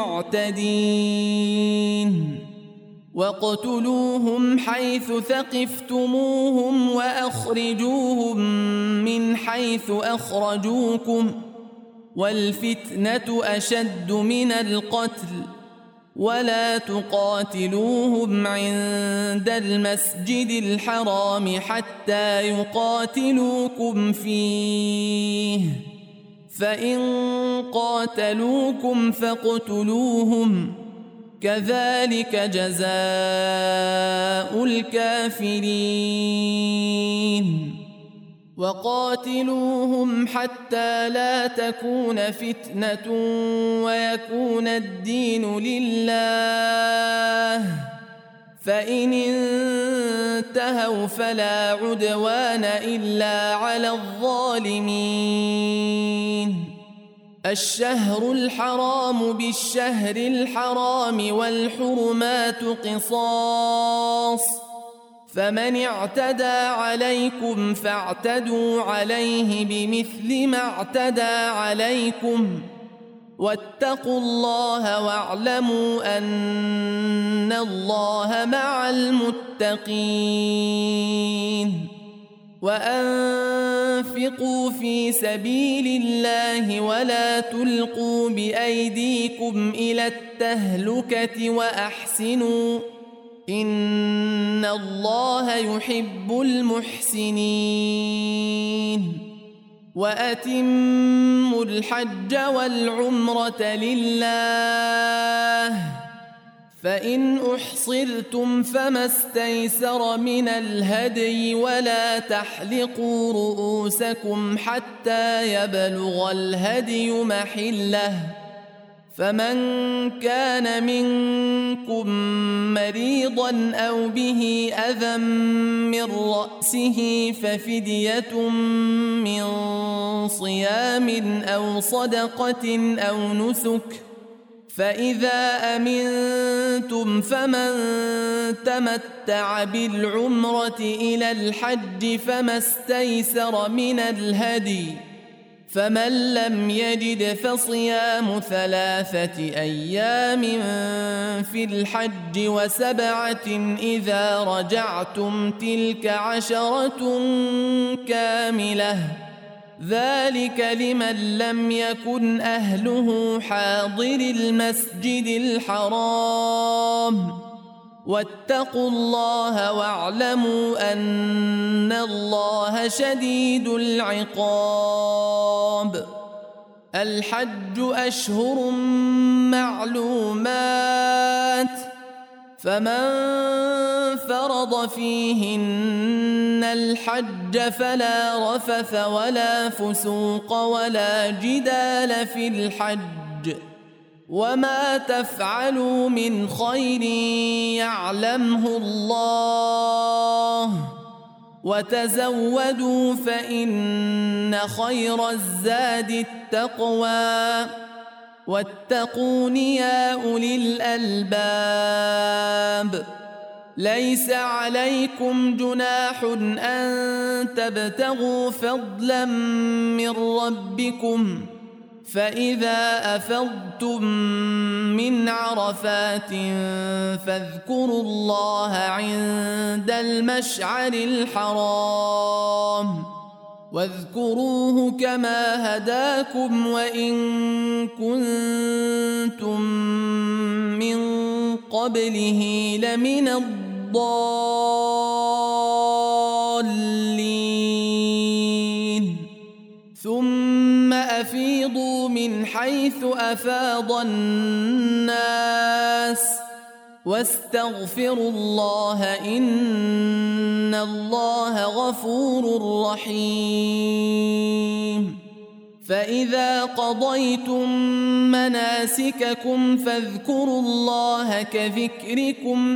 A: المعتدين واقتلوهم حيث ثقفتموهم وأخرجوهم من حيث أخرجوكم والفتنة أشد من القتل ولا تقاتلوهم عند المسجد الحرام حتى يقاتلوكم فيه فإن قاتلوكم فاقتلوهم كذلك جزاء الكافرين وقاتلوهم حتى لا تكون فتنة ويكون الدين لله فإن انتهوا فلا عدوان إلا على الظالمين الشهر الحرام بالشهر الحرام والحرمات قصاص فمن اعتدى عليكم فاعتدوا عليه بمثل ما اعتدى عليكم واتقوا الله واعلموا أن الله مع المتقين وأنفقوا في سبيل الله ولا تلقوا بأيديكم إلى التهلكة وأحسنوا إن الله يحب المحسنين وأتموا الحج والعمرة لله فإن أحصرتم فما استيسر من الهدي ولا تحلقوا رؤوسكم حتى يبلغ الهدي محله فمن كان منكم مريضا أو به أذى من رأسه ففدية من صيام أو صدقة أو نسك فإذا أمنتم فمن تمتع بالعمرة إلى الحج فما استيسر من الهدي فمن لم يجد فصيام ثلاثة أيام في الحج وسبعة إذا رجعتم تلك عشرة كاملة ذلك لمن لم يكن أهله حاضر المسجد الحرام واتقوا الله واعلموا أن الله شديد العقاب الحج أشهر معلومات فمن فرض فيهن الحج فلا رفث ولا فسوق ولا جدال في الحج وما تفعلوا من خير يعلمه الله وتزودوا فإن خير الزاد التقوى واتقون يا أولي الألباب ليس عليكم جناح أن تبتغوا فضلا من ربكم فإذا أفضتم من عرفات فاذكروا الله عند المشعر الحرام واذكروه كما هداكم وإن كنتم من قبله لمن الضالين ثم أفيضوا من حيث أفاض الناس واستغفروا الله إن الله غفور رحيم فإذا قضيتم مناسككم فاذكروا الله كذكركم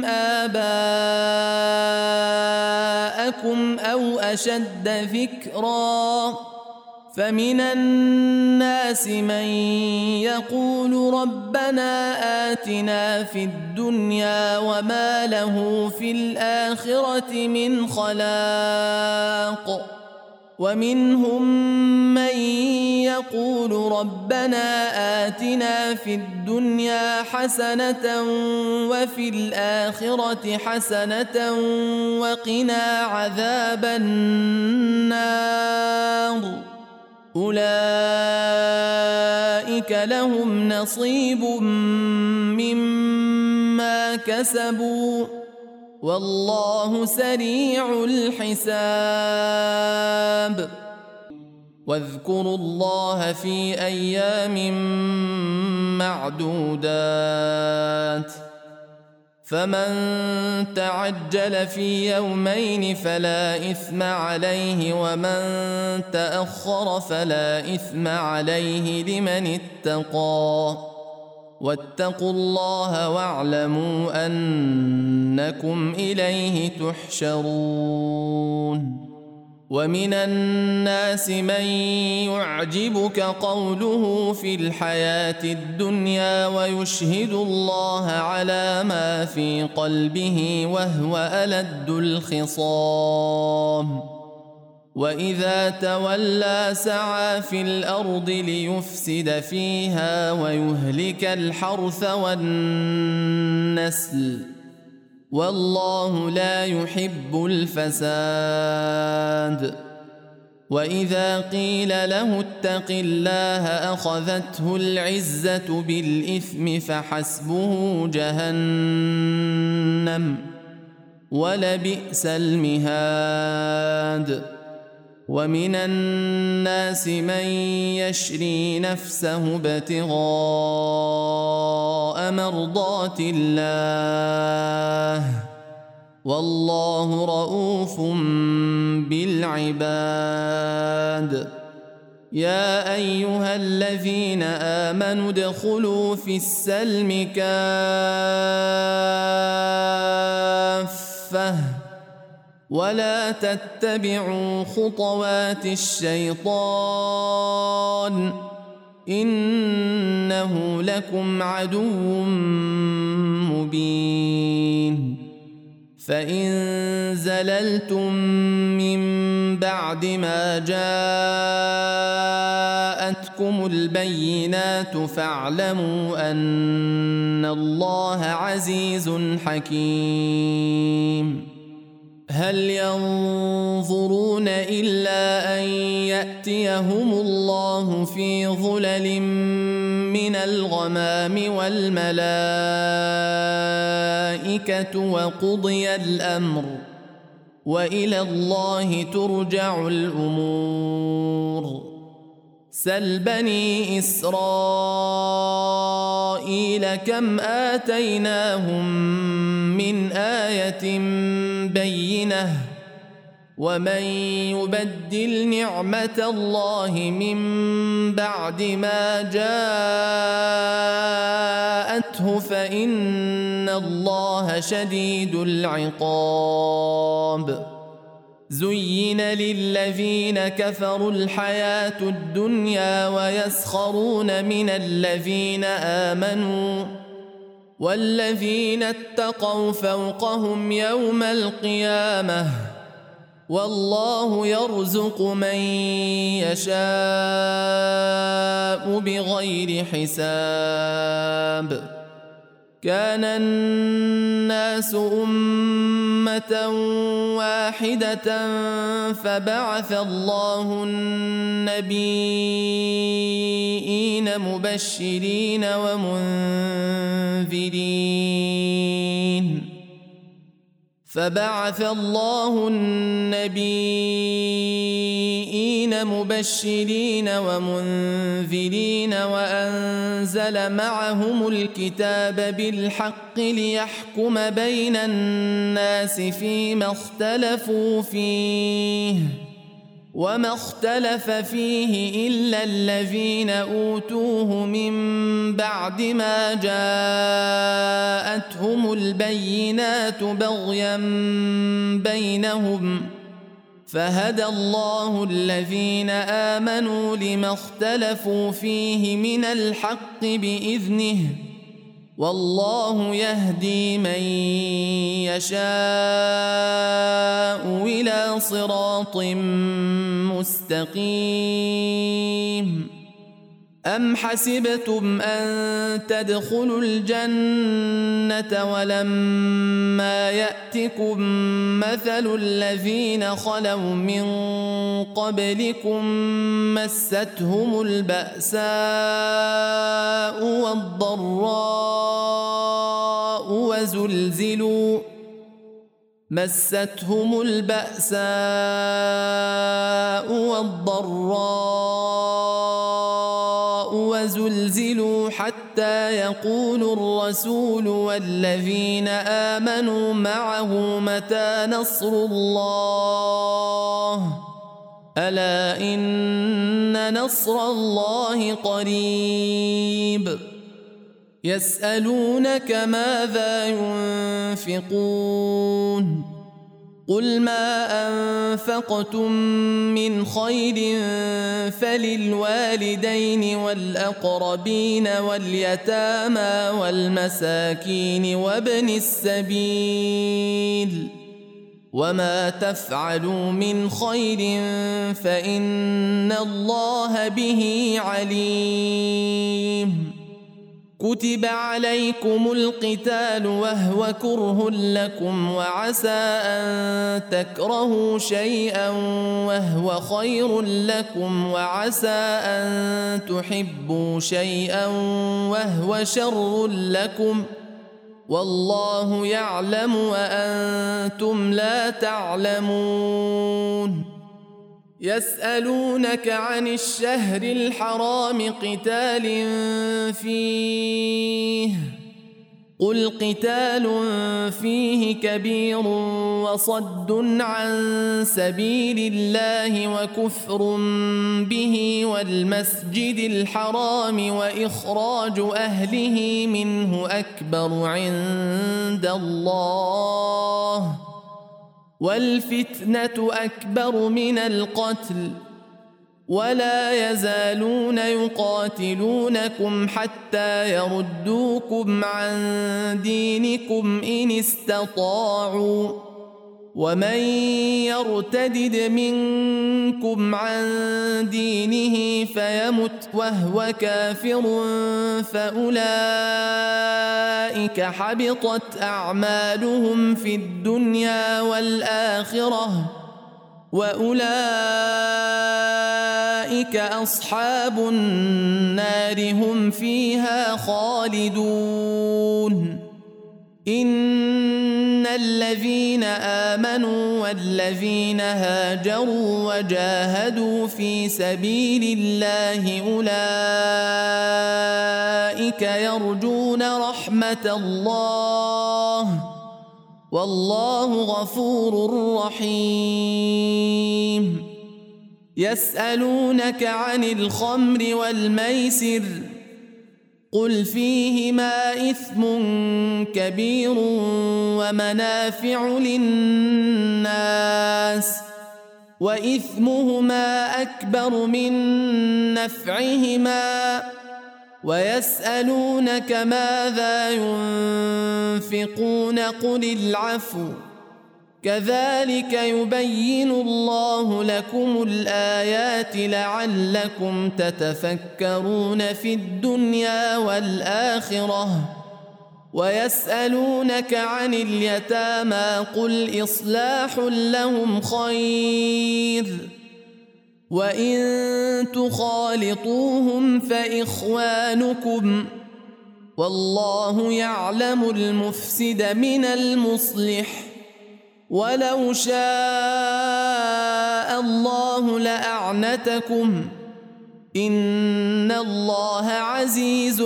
A: آباءكم أو أشد ذكرًا فمن الناس من يقول ربنا آتنا في الدنيا وما له في الآخرة من خلاق ومنهم من يقول ربنا آتنا في الدنيا حسنة وفي الآخرة حسنة وقنا عذاب النار أولئك لهم نصيب مما كسبوا والله سريع الحساب واذكروا الله في أيام معدودات فمن تعجل في يومين فلا إثم عليه ومن تأخر فلا إثم عليه لمن اتقى واتقوا الله واعلموا أنكم إليه تحشرون ومن الناس من يعجبك قوله في الحياة الدنيا ويشهد الله على ما في قلبه وهو ألد الخصام وإذا تولى سعى في الأرض ليفسد فيها ويهلك الحرث والنسل والله لا يحب الفساد. وإذا قيل له اتق الله أخذته العزة بالإثم فحسبه جهنم ولبئس المهاد. ومن الناس من يشري نفسه ابتغاء مرضات الله والله رؤوف بالعباد. يا أيها الذين آمنوا ادخلوا في السلم كافة ولا تتبعوا خطوات الشيطان إنه لكم عدو مبين. فإن زللتم من بعد ما جاءتكم البينات فاعلموا أن الله عزيز حكيم. هل ينظرون إلا أن يأتيهم الله في ظلل من الغمام والملائكة وقضي الأمر وإلى الله ترجع الأمور. سل بني إسرائيل كم آتيناهم من آية بينة ومن يبدل نعمة الله من بعد ما جاءته فإن الله شديد العقاب. زين للذين كفروا الحياة الدنيا ويسخرون من الذين آمنوا والذين اتقوا فوقهم يوم القيامة والله يرزق من يشاء بغير حساب. كان الناس أمة واحدة فبعث الله النبيين مبشرين ومنذرين فبعث الله النبيين مبشرين ومنذرين وأنزل معهم الكتاب بالحق ليحكم بين الناس فيما اختلفوا فيه وما اختلف فيه إلا الذين أوتوه من بعد ما جاءتهم البينات بغيا بينهم فهدى الله الذين آمنوا لما اختلفوا فيه من الحق بإذنه والله يهدي من يشاء إلى صراط مستقيم. أم حسبتم أن تدخلوا الجنة ولما يأتكم مثل الذين خلوا من قبلكم مستهم البأساء والضراء وزلزلوا مستهم البأساء والضراء وزلزلوا حتى يقول الرسول والذين آمنوا معه متى نصر الله ألا إن نصر الله قريب. يسألونك ماذا ينفقون قل ما أنفقتم من خير فللوالدين والأقربين واليتامى والمساكين وابن السبيل وما تفعلوا من خير فإن الله به عليم. كتب عليكم القتال وهو كره لكم وعسى أن تكرهوا شيئا وهو خير لكم وعسى أن تحبوا شيئا وهو شر لكم والله يعلم وأنتم لا تعلمون. يسألونك عن الشهر الحرام قتال فيه قل قتال فيه كبير وصد عن سبيل الله وكفر به والمسجد الحرام وإخراج أهله منه أكبر عند الله والفتنة أكبر من القتل ولا يزالون يقاتلونكم حتى يردوكم عن دينكم إن استطاعوا ومن يرتدد منكم عن دينه فيمت وهو كافر فأولئك حبطت أعمالهم في الدنيا والآخرة وأولئك أصحاب النار هم فيها خالدون. إن الذين آمنوا والذين هاجروا وجاهدوا في سبيل الله أولئك يرجون رحمة الله والله غفور رحيم. يسألونك عن الخمر والميسر قل فيهما إثم كبير ومنافع للناس وإثمهما أكبر من نفعهما ويسألونك ماذا ينفقون قل العفو كذلك يبين الله لكم الآيات لعلكم تتفكرون في الدنيا والآخرة. ويسألونك عن اليتامى قل إصلاح لهم خير وإن تخالطوهم فإخوانكم والله يعلم المفسد من المصلح ولو شاء الله لأعنتكم إن الله عزيز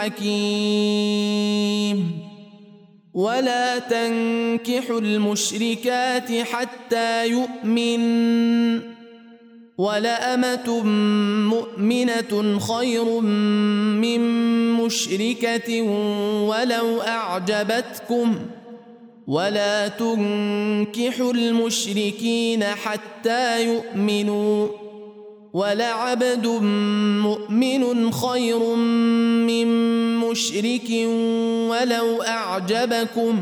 A: حكيم. ولا تنكحوا المشركات حتى يؤمن ولأمة مؤمنة خير من مشركة ولو أعجبتكم ولا تنكحوا المشركين حتى يؤمنوا ولعبد مؤمن خير من مشرك ولو أعجبكم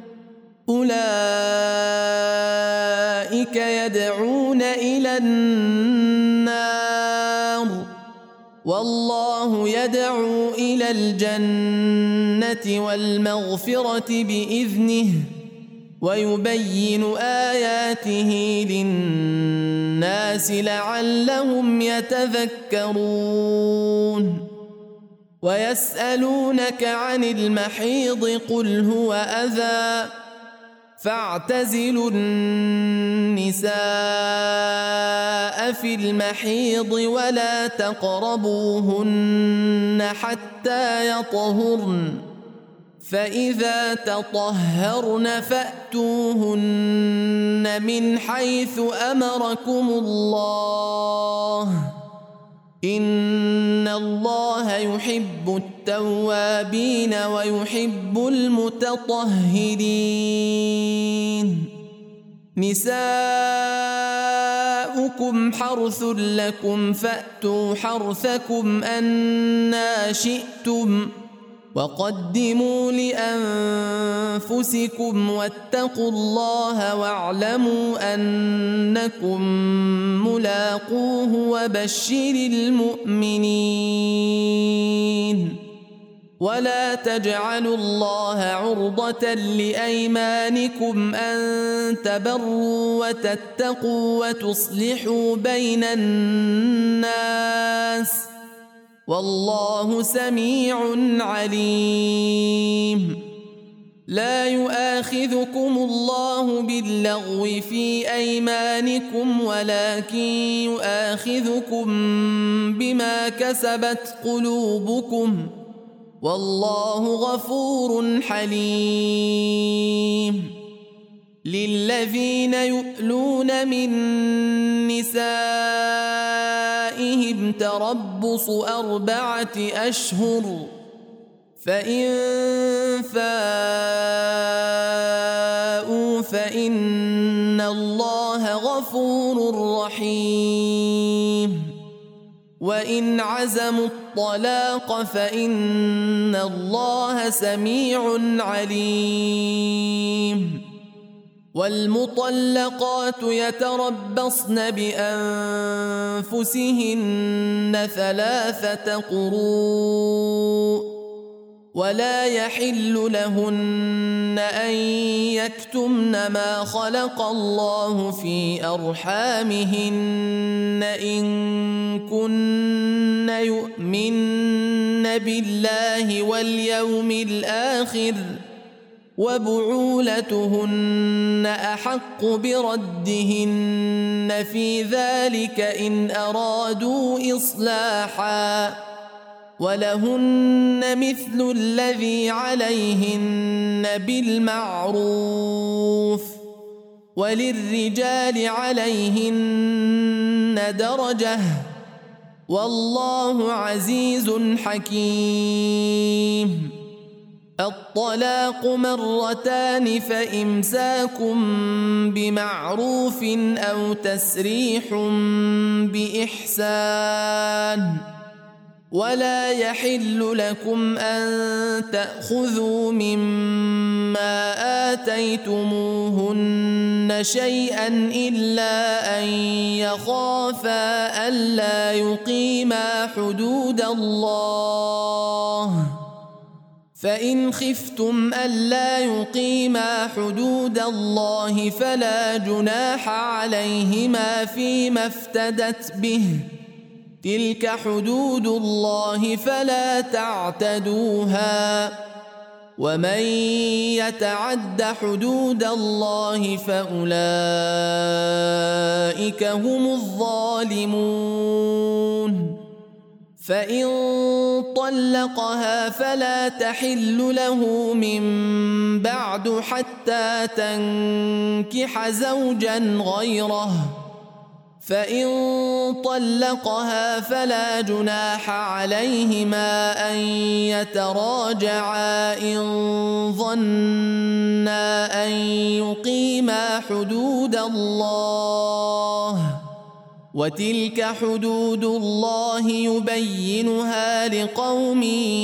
A: أولئك يدعون إلى النار والله يدعو إلى الجنة والمغفرة بإذنه ويبين آياته للناس لعلهم يتذكرون. ويسألونك عن المحيض قل هو أذى فاعتزلوا النساء في المحيض ولا تقربوهن حتى يطهرن فإذا تطهرن فأتوهن من حيث أمركم الله إن الله يحب التوابين ويحب المتطهرين. نساؤكم حرث لكم فأتوا حرثكم أنى شئتم وقدموا لأنفسكم واتقوا الله واعلموا أنكم ملاقوه وبشر المؤمنين. ولا تجعلوا الله عرضة لأيمانكم أن تبروا وتتقوا وتصلحوا بين الناس والله سميع عليم. لا يؤاخذكم الله باللغو في أيمانكم ولكن يؤاخذكم بما كسبت قلوبكم والله غفور حليم. للذين يؤلون من نسائهم تربص أربعة أشهر فإن فاءوا فإن الله غفور رحيم. وإن عزموا الطلاق فإن الله سميع عليم. والمطلقات يتربصن بأنفسهن ثلاثة قروء ولا يحل لهن أن يكتمن ما خلق الله في أرحامهن إن كن يؤمن بالله واليوم الآخر وبعولتهن أحق بردهن في ذلك إن أرادوا إصلاحا ولهن مثل الذي عليهن بالمعروف وللرجال عليهن درجة والله عزيز حكيم. الطلاق مرتان فإمساك بمعروف أو تسريح بإحسان ولا يحل لكم أن تأخذوا مما آتيتموهن شيئا إلا أن يخافا ألا يقيما حدود الله فإن خفتم ألا يقيما حدود الله فلا جناح عليهما فيما افتدت به تلك حدود الله فلا تعتدوها ومن يتعد حدود الله فأولئك هم الظالمون. فإن طلقها فلا تحل له من بعد حتى تنكح زوجا غيره فإن طلقها فلا جناح عليهما أن يتراجعا إن ظنا أن يقيما حدود الله وتلك حدود الله يبينها لقوم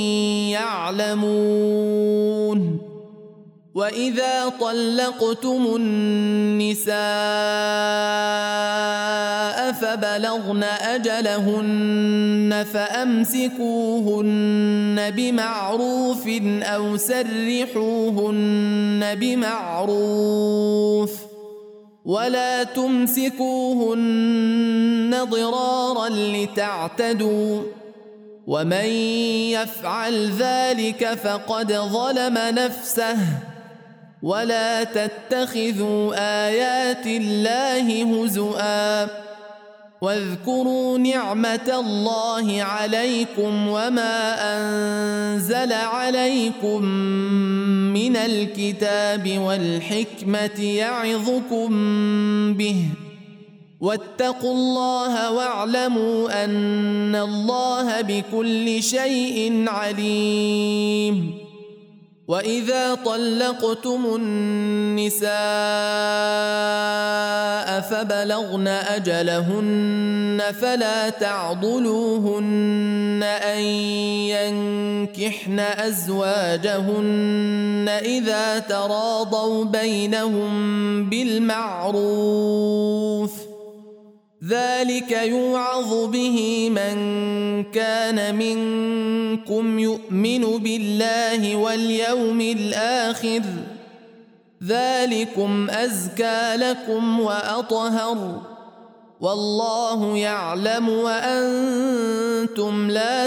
A: يعلمون. وإذا طلقتم النساء فبلغن أجلهن فأمسكوهن بمعروف أو سرحوهن بمعروف ولا تمسكوهن ضرارا لتعتدوا ومن يفعل ذلك فقد ظلم نفسه ولا تتخذوا آيات الله هزؤا واذكروا نعمة الله عليكم وما أنزل عليكم من الكتاب والحكمة يعظكم به واتقوا الله واعلموا أن الله بكل شيء عليم. وإذا طلقتم النساء فبلغن أجلهن فلا تعضلوهن أن ينكحن أزواجهن إذا تراضوا بينهم بالمعروف
B: ذلك يوعظ به من كان منكم يؤمن بالله واليوم الآخر ذلكم أزكى لكم وأطهر والله يعلم وأنتم لا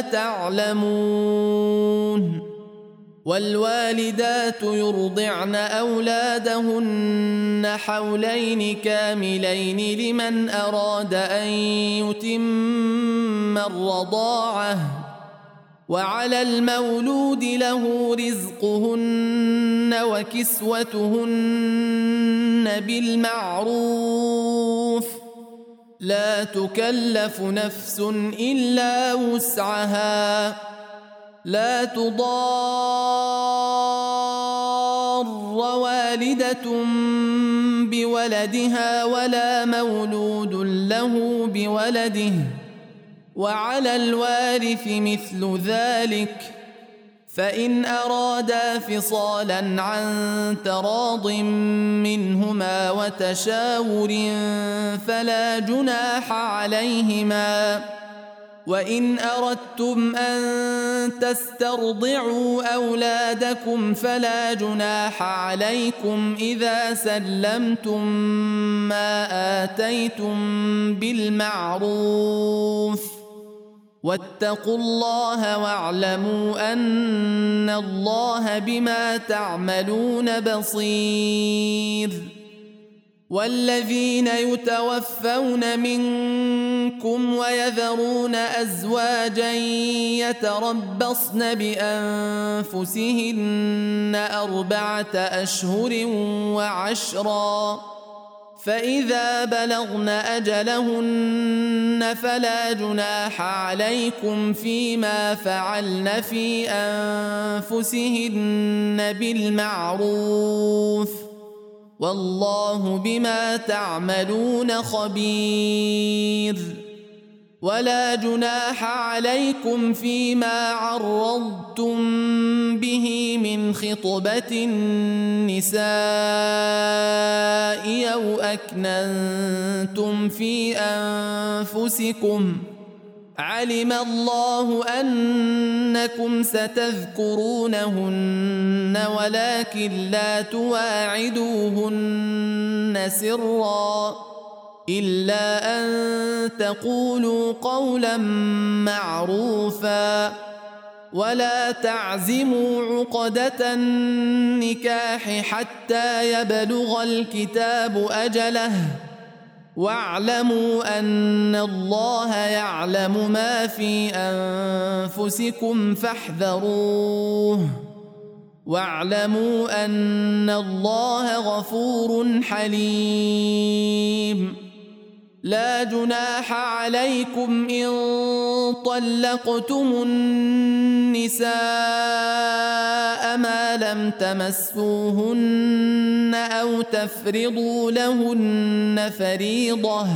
B: تعلمون والوالدات يرضعن أولادهن حولين كاملين لمن أراد أن يتم الرضاعة وعلى المولود له رزقهن وكسوتهن بالمعروف لا تكلف نفس إلا وسعها لا تضار والدة بولدها ولا مولود له بولده وعلى الوارث مثل ذلك فإن أرادا فصالا عن تراض منهما وتشاور فلا جناح عليهما وإن أردتم أن تسترضعوا أولادكم فلا جناح عليكم إذا سلمتم ما آتيتم بالمعروف واتقوا الله واعلموا أن الله بما تعملون بصير والذين يتوفون منكم ويذرون أزواجا يتربصن بأنفسهن أربعة أشهر وعشرا فإذا بلغن أجلهن فلا جناح عليكم فيما فعلن في أنفسهن بالمعروف والله بما تعملون خبير ولا جناح عليكم فيما عرضتم به من خطبة النساء أو أكننتم في أنفسكم علم الله أنكم ستذكرونهن ولكن لا تواعدوهن سرا إلا أن تقولوا قولا معروفا ولا تعزموا عقدة النكاح حتى يبلغ الكتاب أجله واعلموا أن الله يعلم ما في أنفسكم فاحذروه واعلموا أن الله غفور حليم لا جناح عليكم إن طلقتم النساء ما لم تمسوهن أو تفرضوا لهن فريضة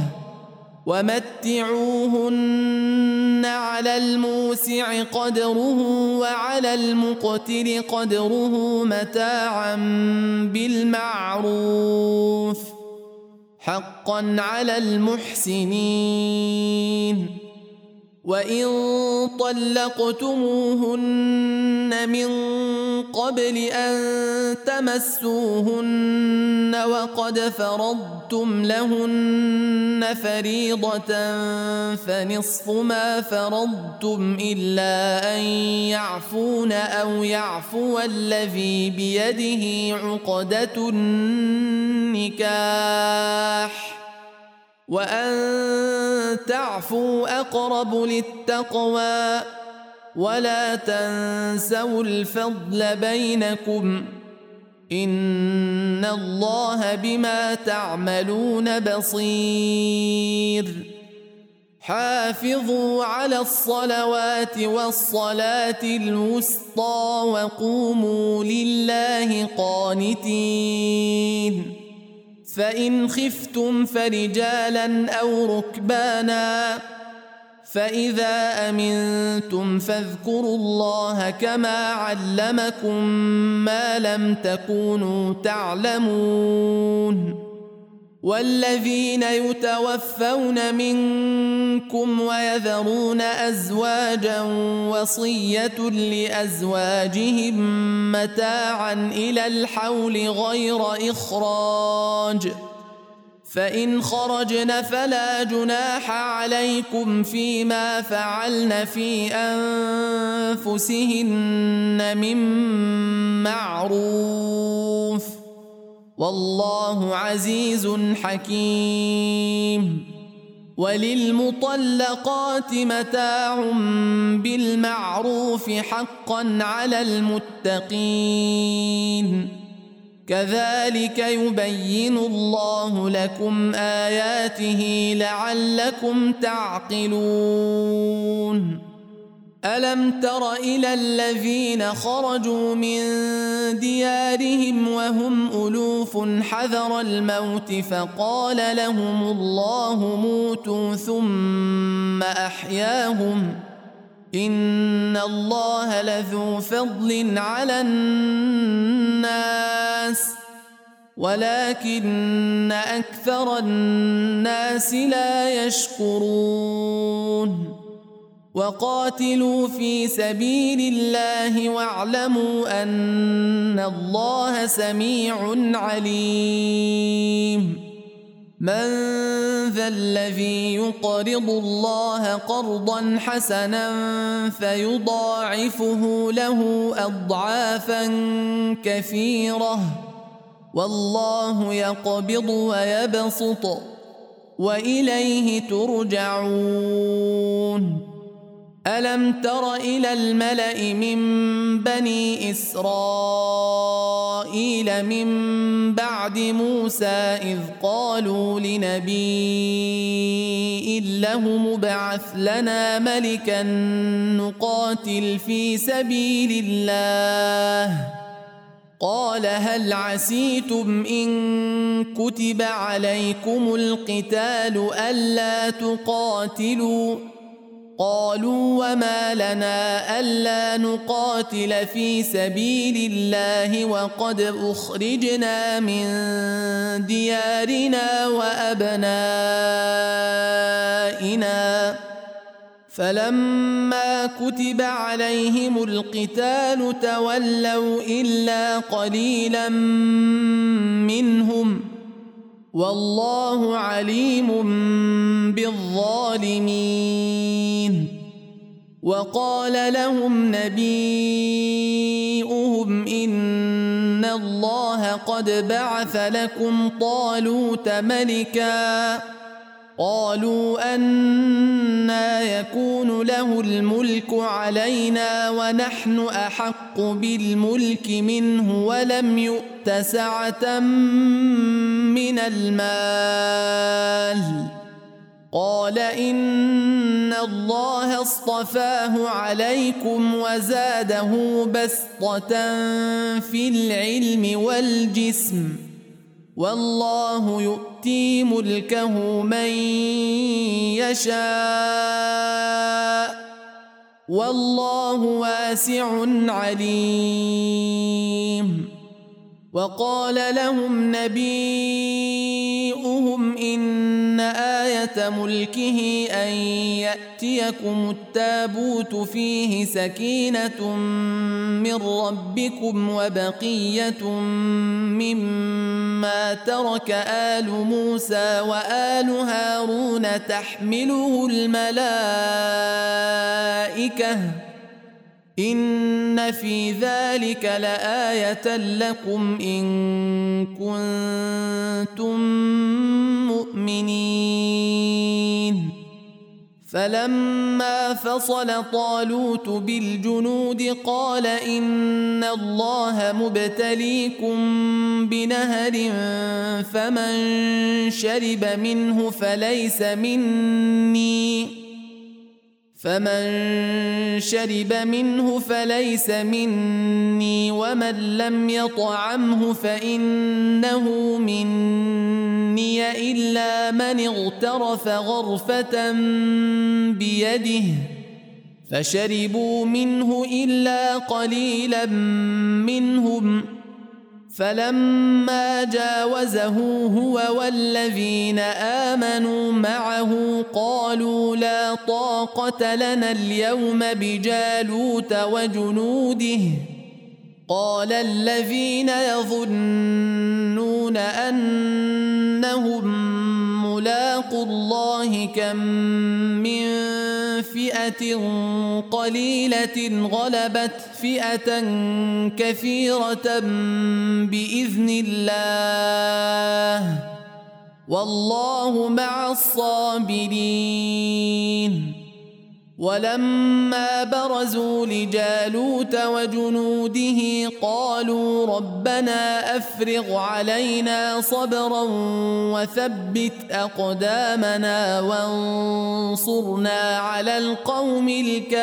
B: ومتعوهن على الموسع قدره وعلى المقتر قدره متاعا بالمعروف حقا على المحسنين وإن طلقتموهن من قبل أن تمسوهن وقد فرضتم لهن فريضة فنصف ما فرضتم إلا أن يعفون أو يعفو الذي بيده عقدة النكاح وأن تعفوا أقرب للتقوى ولا تنسوا الفضل بينكم إن الله بما تعملون بصير حافظوا على الصلوات والصلاة الوسطى وقوموا لله قانتين فإن خفتم فرجالا أو ركبانا فإذا أمنتم فاذكروا الله كما علمكم ما لم تكونوا تعلمون والذين يتوفون منكم ويذرون أزواجا وصية لأزواجهم متاعا إلى الحول غير إخراج، فإن خرجن فلا جناح عليكم فيما فعلن في أنفسهن من معروف، والله عزيز حكيم. وللمطلقات متاع بالمعروف حقا على المتقين، كذلك يبين الله لكم آياته لعلكم تعقلون. ألم تر إلى الذين خرجوا من ديارهم وهم ألوف حذر الموت فقال لهم الله موتوا ثم أحياهم، إن الله لذو فضل على الناس ولكن أكثر الناس لا يشكرون. وقاتلوا في سبيل الله واعلموا أن الله سميع عليم. من ذا الذي يقرض الله قرضا حسنا فيضاعفه له أضعافا كثيرة، والله يقبض ويبسط وإليه ترجعون. ألم تر إلى الملأ من بني إسرائيل من بعد موسى إذ قالوا لنبي له مبعث لنا ملكا نقاتل في سبيل الله، قال هل عسيتم إن كتب عليكم القتال ألا تقاتلوا؟ قالوا وما لنا ألا نقاتل في سبيل الله وقد أخرجنا من ديارنا وأبنائنا، فلما كتب عليهم القتال تولوا إلا قليلا منهم، والله عليم بالظالمين. وقال لهم نبيؤهم إن الله قد بعث لكم طالوت ملكا، قالوا أنى يكون له الملك علينا ونحن أحق بالملك منه ولم يؤت سعة من المال، قال إن الله اصطفاه عليكم وزاده بسطة في العلم والجسم، والله يؤتي ملكه من يشاء والله واسع عليم. وقال لهم نبيؤهم إن آية ملكه أن يأتيكم التابوت فيه سكينة من ربكم وبقية مما ترك آل موسى وآل هارون تحمله الملائكة، إن في ذلك لآية لكم إن كنتم مؤمنين. فلما فصل طالوت بالجنود قال إن الله مبتليكم بنهر فمن شرب منه فليس مني فمن شرب منه فليس مني ومن لم يطعمه فإنه مني إلا من اغترف غرفة بيده، فشربوا منه إلا قليلا منهم، فلما جاوزه هو والذين آمنوا معه قالوا لا طاقة لنا اليوم بجالوت وجنوده قال الذين يظنون أنهم ملاقو الله كم من فئة قليلة غلبت فئة كثيرة بإذن الله والله مع الصابرين. ولما برزوا لجالوت وجنوده قالوا ربنا أفرغ علينا صبرا وثبت أقدامنا وانصرنا على القوم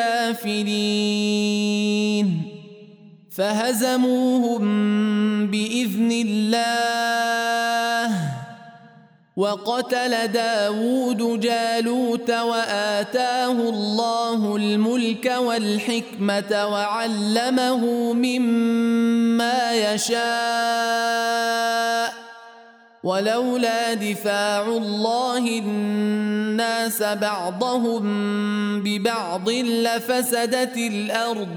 B: الكافرين فهزموهم بإذن الله. وقتل داود جالوت وآتاه الله الملك والحكمة وعلمه مما يشاء ولولا دفاع الله الناس بعضهم ببعض لفسدت الأرض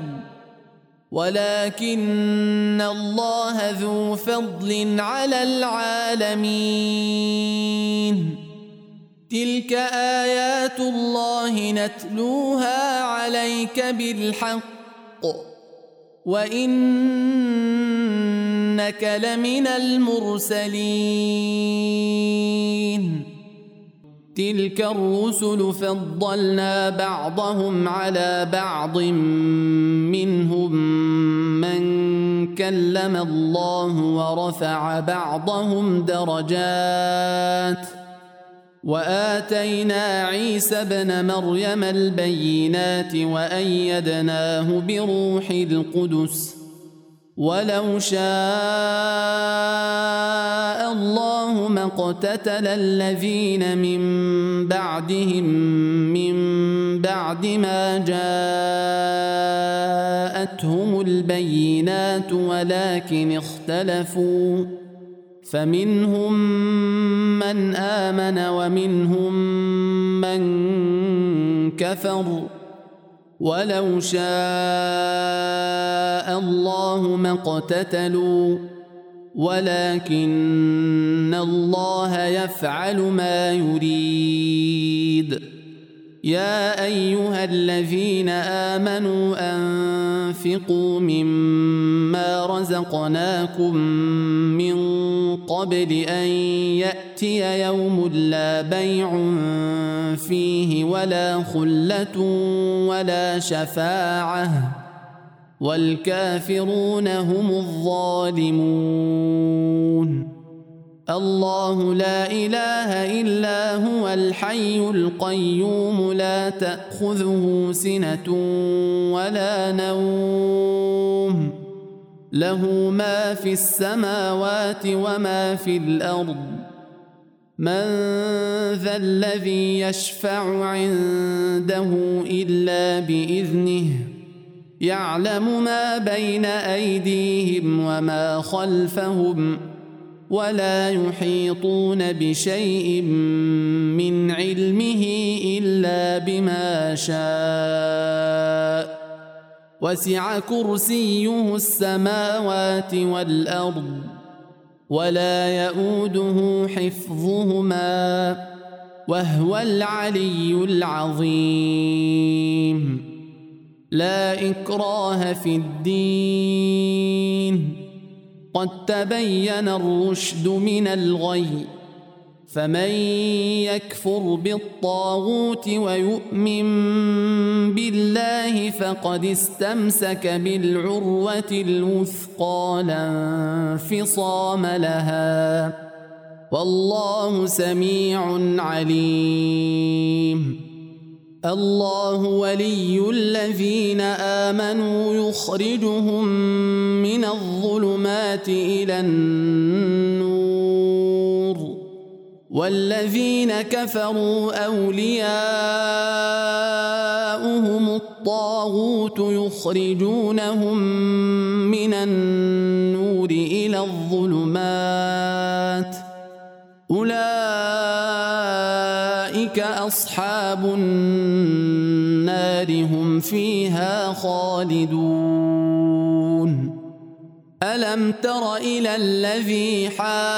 B: ولكن الله ذو فضل على العالمين. تلك آيات الله نتلوها عليك بالحق وإنك لمن المرسلين. تلك الرسل فضلنا بعضهم على بعض منهم من كلم الله ورفع بعضهم درجات وآتينا عيسى ابن مريم البينات وأيدناه بروح القدس ولو شاء الله ما اقتتل الذين من بعدهم من بعد ما جاءتهم البينات ولكن اختلفوا فمنهم من آمن ومنهم من كفر ولو شاء الله ما اقتتلوا ولكن الله يفعل ما يريد. يا أيها الذين آمنوا أنفقوا مما رزقناكم من قبل أن يأتي يوم لا بيع فيه ولا خلة ولا شفاعة والكافرون هم الظالمون. الله لا إله إلا هو الحي القيوم لا تأخذه سنة ولا نوم له ما في السماوات وما في الأرض. من ذا الذي يشفع عنده إلا بإذنه يعلم ما بين أيديهم وما خلفهم ولا يحيطون بشيء من علمه إلا بما شاء وسع كرسيه السماوات والأرض ولا يؤوده حفظهما وهو العلي العظيم. لا إكراه في الدين قد تبين الرشد من الغي فمن يكفر بالطاغوت ويؤمن بالله فقد استمسك بالعروة الوثقى لا انفصام لها والله سميع عليم. الله ولي الذين آمنوا يخرجهم من الظلمات إلى النور
A: والذين كفروا أولياؤهم الطاغوت يخرجونهم من النور إلى الظلمات أولئك أصحاب النار هم فيها خالدون ألم تر إلى الذي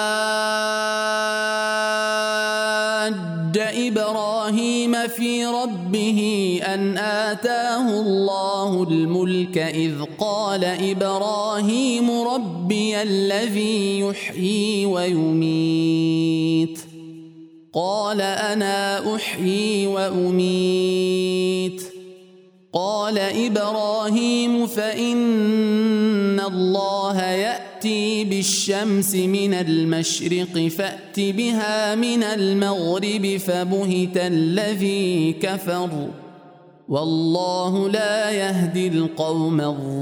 A: حاج إبراهيم في ربه أن آتاه الله الملك إذ قال إبراهيم ربي الذي يحيي ويميت قال أنا أحيي وأميت قال إبراهيم فإن الله يأتي بالشمس من المشرق فأت بها من المغرب فبهت الذي كفر والله لا يهدي القوم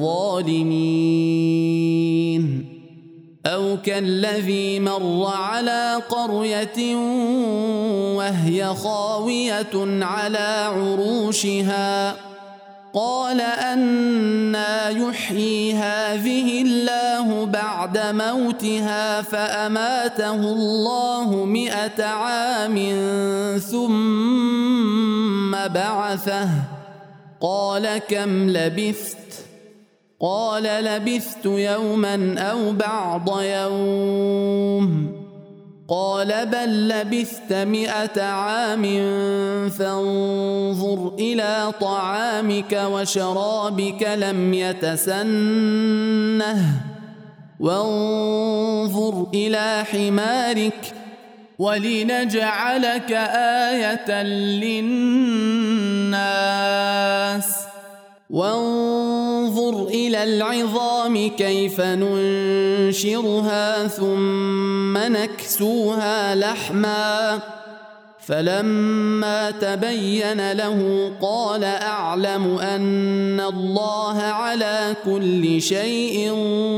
A: الظالمين أو كالذي مر على قرية وهي خاوية على عروشها قال أنى يحيي هذه الله بعد موتها فأماته الله مئة عام ثم بعثه قال كم لبثت قال لبثت يوما أو بعض يوم قال بل لبثت مئة عام فانظر إلى طعامك وشرابك لم يتسنه وانظر إلى حمارك ولنجعلك آية للناس وانظر إلى العظام كيف ننشرها ثم نكسوها لحما فلما تبين له قال أعلم أن الله على كل شيء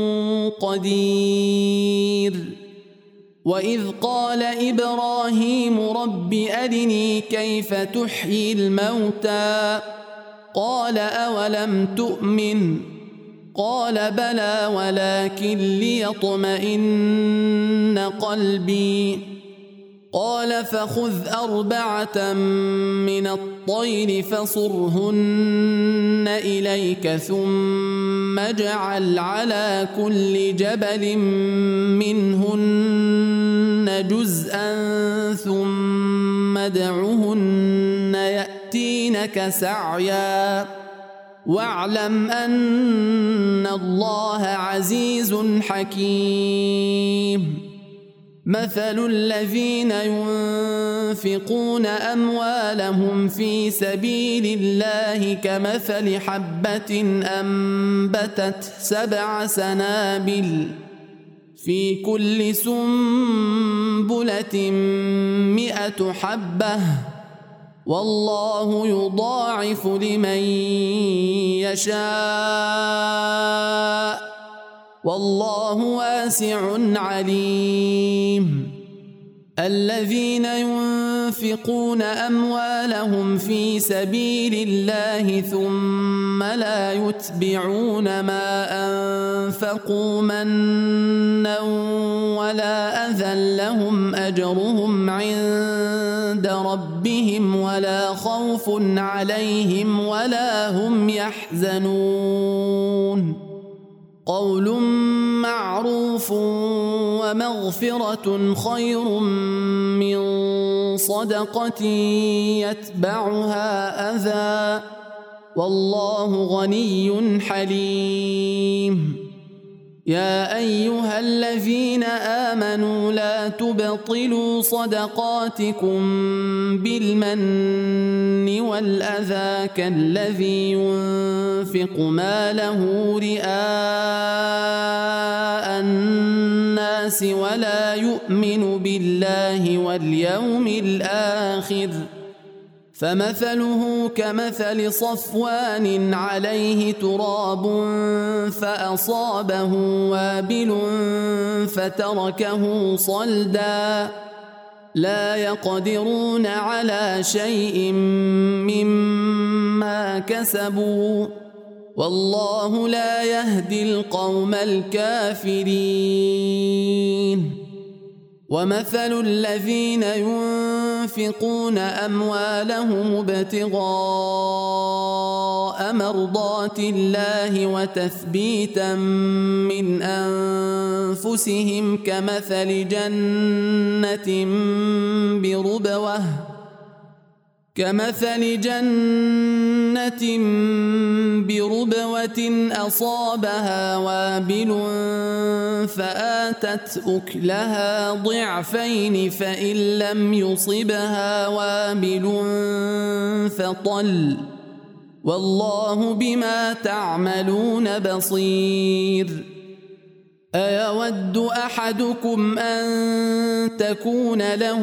A: قدير وإذ قال إبراهيم رب أرني كيف تحيي الموتى قال أولم تؤمن قال بلى ولكن ليطمئن قلبي قال فخذ أربعة من الطير فصرهن إليك ثم اجعل على كل جبل منهن جزءا ثم ادعهن يأتينك سعيا واعلم أن الله عزيز حكيم مثل الذين ينفقون أموالهم في سبيل الله كمثل حبة أنبتت سبع سنابل في كل سنبلة مئة حبة والله يضاعف لمن يشاء والله واسع عليم الذين ينفقون أموالهم في سبيل الله ثم لا يتبعون ما أنفقوا منا ولا أذى لهم أجرهم عند ربهم ولا خوف عليهم ولا هم يحزنون قول معروف ومغفرة خير من صدقة يتبعها أذى والله غني حليم يا أيها الذين آمنوا لا تبطلوا صدقاتكم بالمن والأذى كالذي ينفق ماله رئاء الناس ولا يؤمن بالله واليوم الآخر فمثله كمثل صفوان عليه تراب فأصابه وابل فتركه صلدا لا يقدرون على شيء مما كسبوا والله لا يهدي القوم الكافرين ومثل الذين ينفقون أموالهم ابتغاء مرضات الله وتثبيتا من أنفسهم كمثل جنة بربوة كمثل جنة بربوة أصابها وابل فآتت أكلها ضعفين فإن لم يصبها وابل فطل والله بما تعملون بصير أيود أحدكم أن تكون له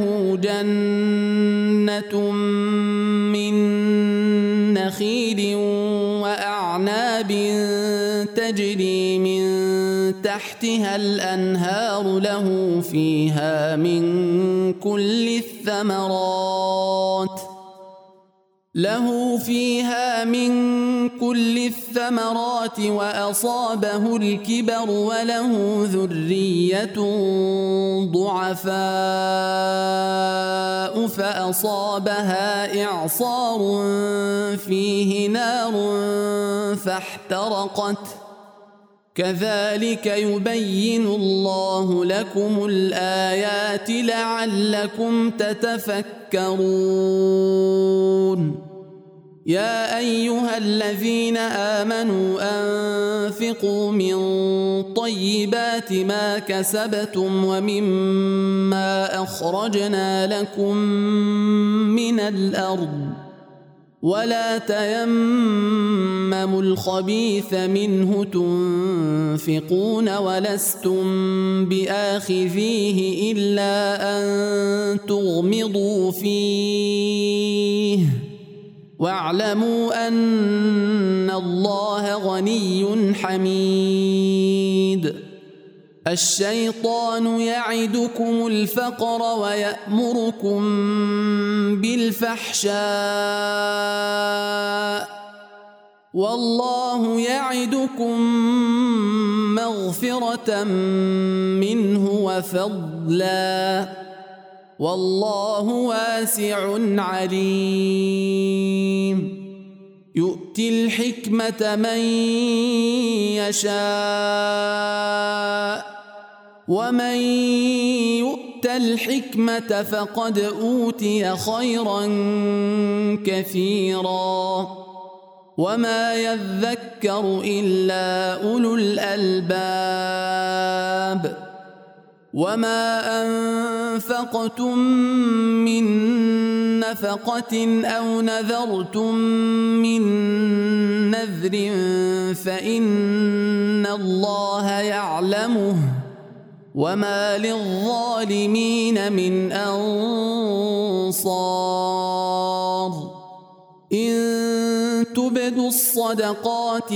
A: جنة من نخيل وأعناب تجري من تحتها الأنهار له فيها من كل الثمرات له فيها من كل الثمرات وأصابه الكبر وله ذرية ضعفاء فأصابها إعصار فيه نار فاحترقت كذلك يبين الله لكم الآيات لعلكم تتفكرون يا أيها الذين آمنوا أنفقوا من طيبات ما كسبتم ومما أخرجنا لكم من الأرض ولا تيمموا الخبيث منه تنفقون ولستم بآخذيه إلا أن تغمضوا فيه واعلموا أن الله غني حميد الشيطان يعدكم الفقر ويأمركم بالفحشاء والله يعدكم مغفرة منه وفضلا والله واسع عليم يؤتي الحكمة من يشاء ومن يؤت الحكمة فقد أوتي خيرا كثيرا وما يذكر إلا أولو الألباب وما أنفقتم من نفقة أو نذرتم من نذر فإن الله يعلمه وما للظالمين من أنصار إن تبدوا الصدقات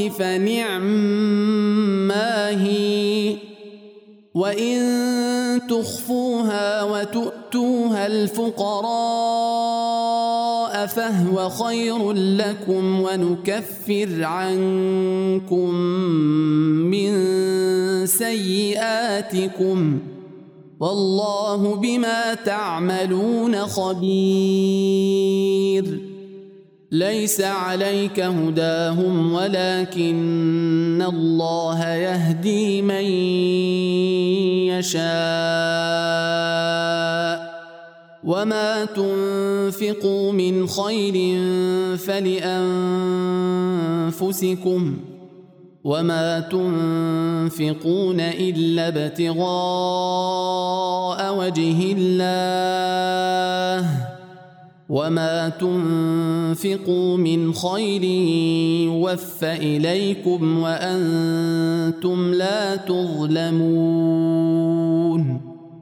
A: فنعما هي وإن تخفوها وتؤتوها الفقراء فهو خير لكم ونكفر عنكم من سيئاتكم والله بما تعملون خبير ليس عليك هداهم ولكن الله يهدي من يشاء وما تنفقوا من خير فلأنفسكم وما تنفقون إلا ابتغاء وجه الله وما تنفقوا من خير يوفى إليكم وأنتم لا تظلمون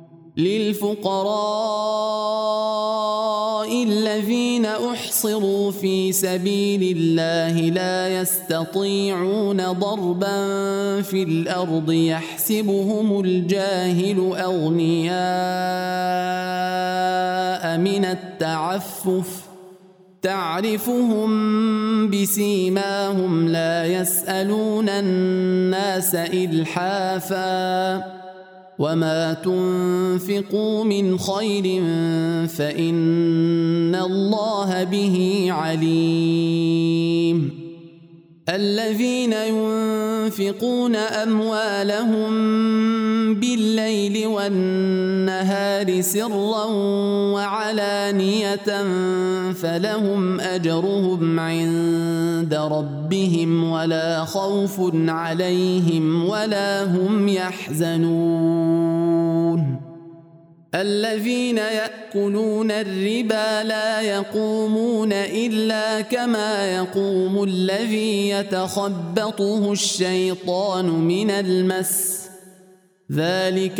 A: للفقراء الذين أحصروا في سبيل الله لا يستطيعون ضربا في الأرض يحسبهم الجاهل أغنياء لها من التعفف تعرفهم بسيماهم لا يسألون الناس إلحافا وما تنفقوا من خير فإن الله به عليم الذين ينفقون أموالهم بالليل والنهار سرا وعلانية فلهم أجرهم عند ربهم ولا خوف عليهم ولا هم يحزنون الذين يأكلون الربا لا يقومون إلا كما يقوم الذي يتخبطه الشيطان من المس ذلك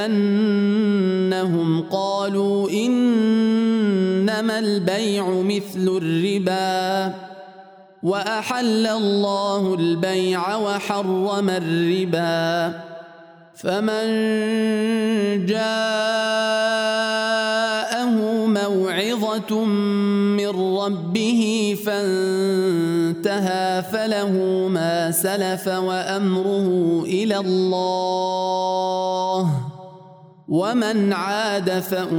A: بأنهم قالوا إنما البيع مثل الربا وأحل الله البيع وحرم الربا فمن جاءه موعظة من ربه فانتهى فله ما سلف وأمره إلى الله ومن عاد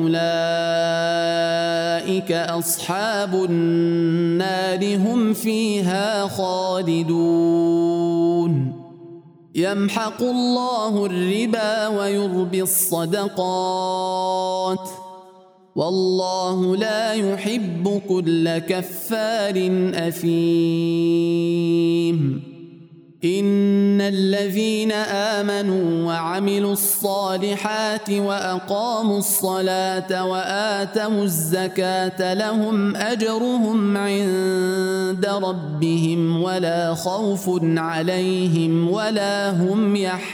A: فأولئك أصحاب النار هم فيها خالدون يمحق الله الربا ويربي الصدقات والله لا يحب كل كفار أثيم إن الذين آمنوا وعملوا الصالحات وأقاموا الصلاة وآتوا الزكاة لهم أجرهم عند ربهم ولا خوف عليهم ولا هم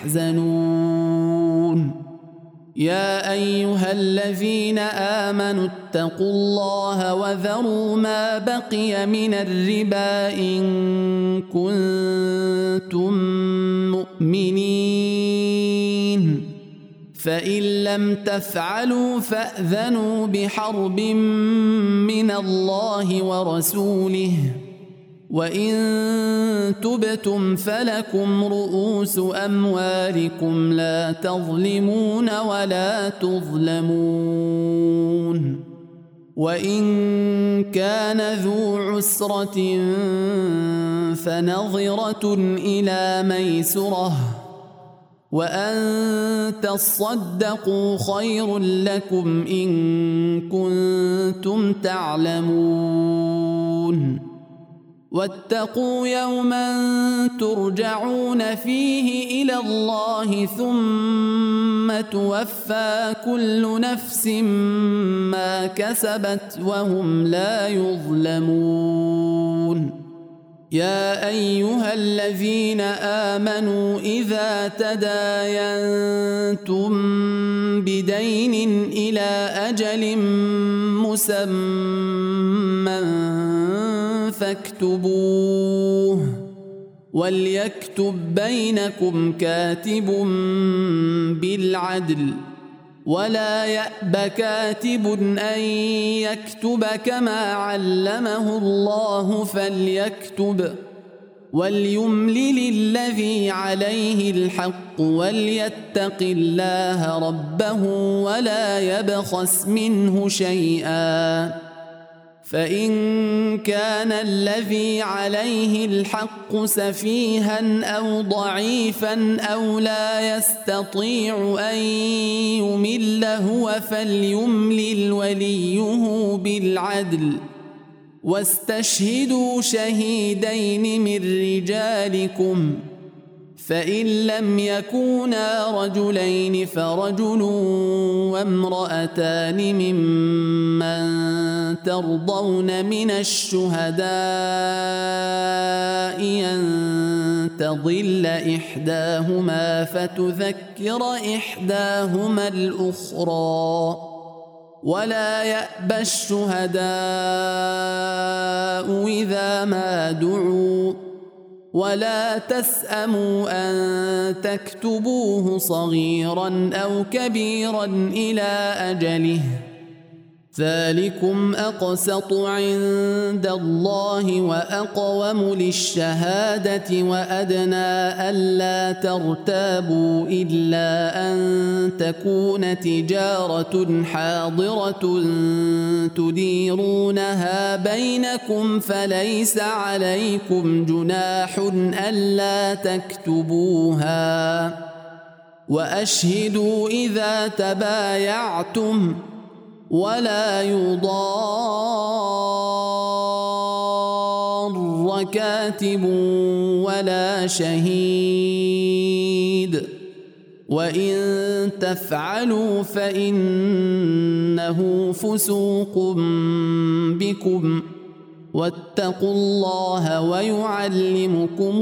A: يحزنون يا أيها الذين آمنوا اتقوا الله وذروا ما بقي من الربا إن كنتم مؤمنين فإن لم تفعلوا فأذنوا بحرب من الله ورسوله وإن تبتم فلكم رؤوس أموالكم لا تظلمون ولا تظلمون وإن كان ذو عسرة فنظرة إلى ميسرة وأن تصدقوا خير لكم إن كنتم تعلمون واتقوا يوما ترجعون فيه إلى الله ثم توفى كل نفس ما كسبت وهم لا يظلمون يا أيها الذين آمنوا إذا تداينتم بدين إلى أجل مسمى فاكتبوه وليكتب بينكم كاتب بالعدل ولا يأب كاتب أن يكتب كما علمه الله فليكتب وليملل الذي عليه الحق وليتق الله ربه ولا يبخس منه شيئا فإن كان الذي عليه الحق سفيها أو ضعيفا أو لا يستطيع أن يمل هو فليملل وليه بالعدل واستشهدوا شهيدين من رجالكم فإن لم يكونا رجلين فرجل وامرأتان ممن ترضون من الشهداء أن تضل إحداهما فتذكر إحداهما الأخرى ولا يأبى الشهداء إذا ما دعوا ولا تسأموا أن تكتبوه صغيرا أو كبيرا إلى أجله ذلكم أقسط عند الله وأقوم للشهادة وأدنى ألا ترتابوا إلا أن تكون تجارة حاضرة تديرونها بينكم فليس عليكم جناح ألا تكتبوها وأشهدوا إذا تبايعتم ولا يضار كاتب ولا شهيد وإن تفعلوا فإنه فسوق بكم واتقوا الله ويعلمكم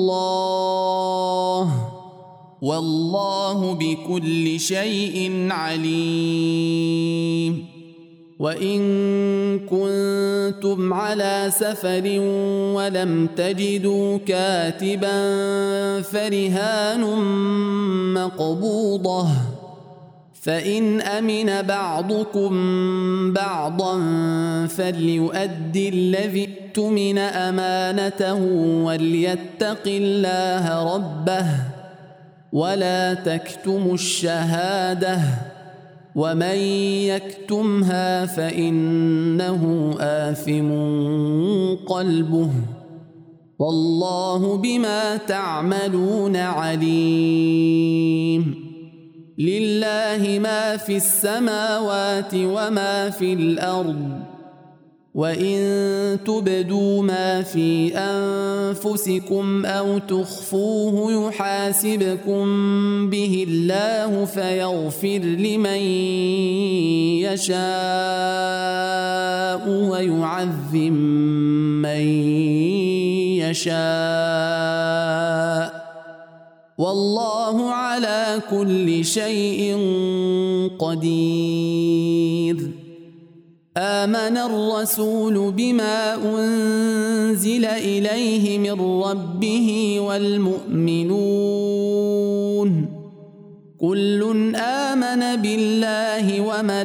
A: الله والله بكل شيء عليم. وإن كنتم على سفر ولم تجدوا كاتبا فرهان مقبوضة فإن أمن بعضكم بعضا فليؤدي الذي اؤتمن أمانته وليتق الله ربه ولا تكتموا الشهادة ومن يكتمها فإنه آثم قلبه والله بما تعملون عليم. لله ما في السماوات وما في الأرض وإن تبدوا ما في أنفسكم أو تخفوه يحاسبكم به الله فيغفر لمن يشاء ويعذب من يشاء والله على كل شيء قدير. آمن الرسول بما أنزل إليه من ربه والمؤمنون كل آمن بالله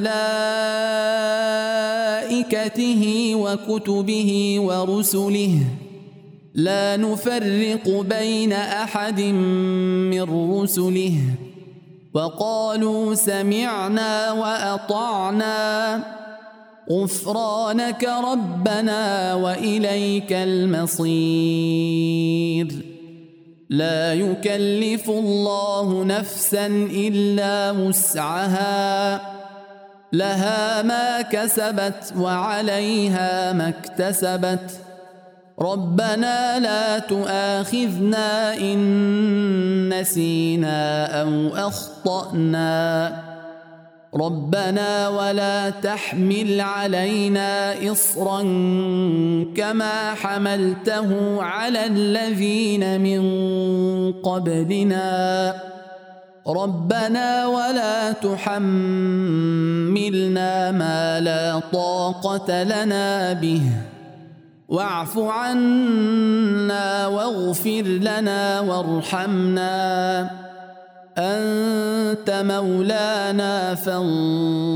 A: وملائكته وكتبه ورسله لا نفرق بين أحد من رسله وقالوا سمعنا وأطعنا غفرانك ربنا وإليك المصير. لا يكلف الله نفسا إلا وسعها لها ما كسبت وعليها ما اكتسبت ربنا لا تؤاخذنا إن نسينا أو أخطأنا ربنا ولا تحمل علينا إصرا كما حملته على الذين من قبلنا ربنا ولا تحملنا ما لا طاقة لنا به واعف عنا واغفر لنا وارحمنا أنت مولانا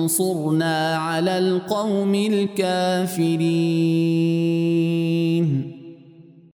A: فانصرنا على القوم الكافرين.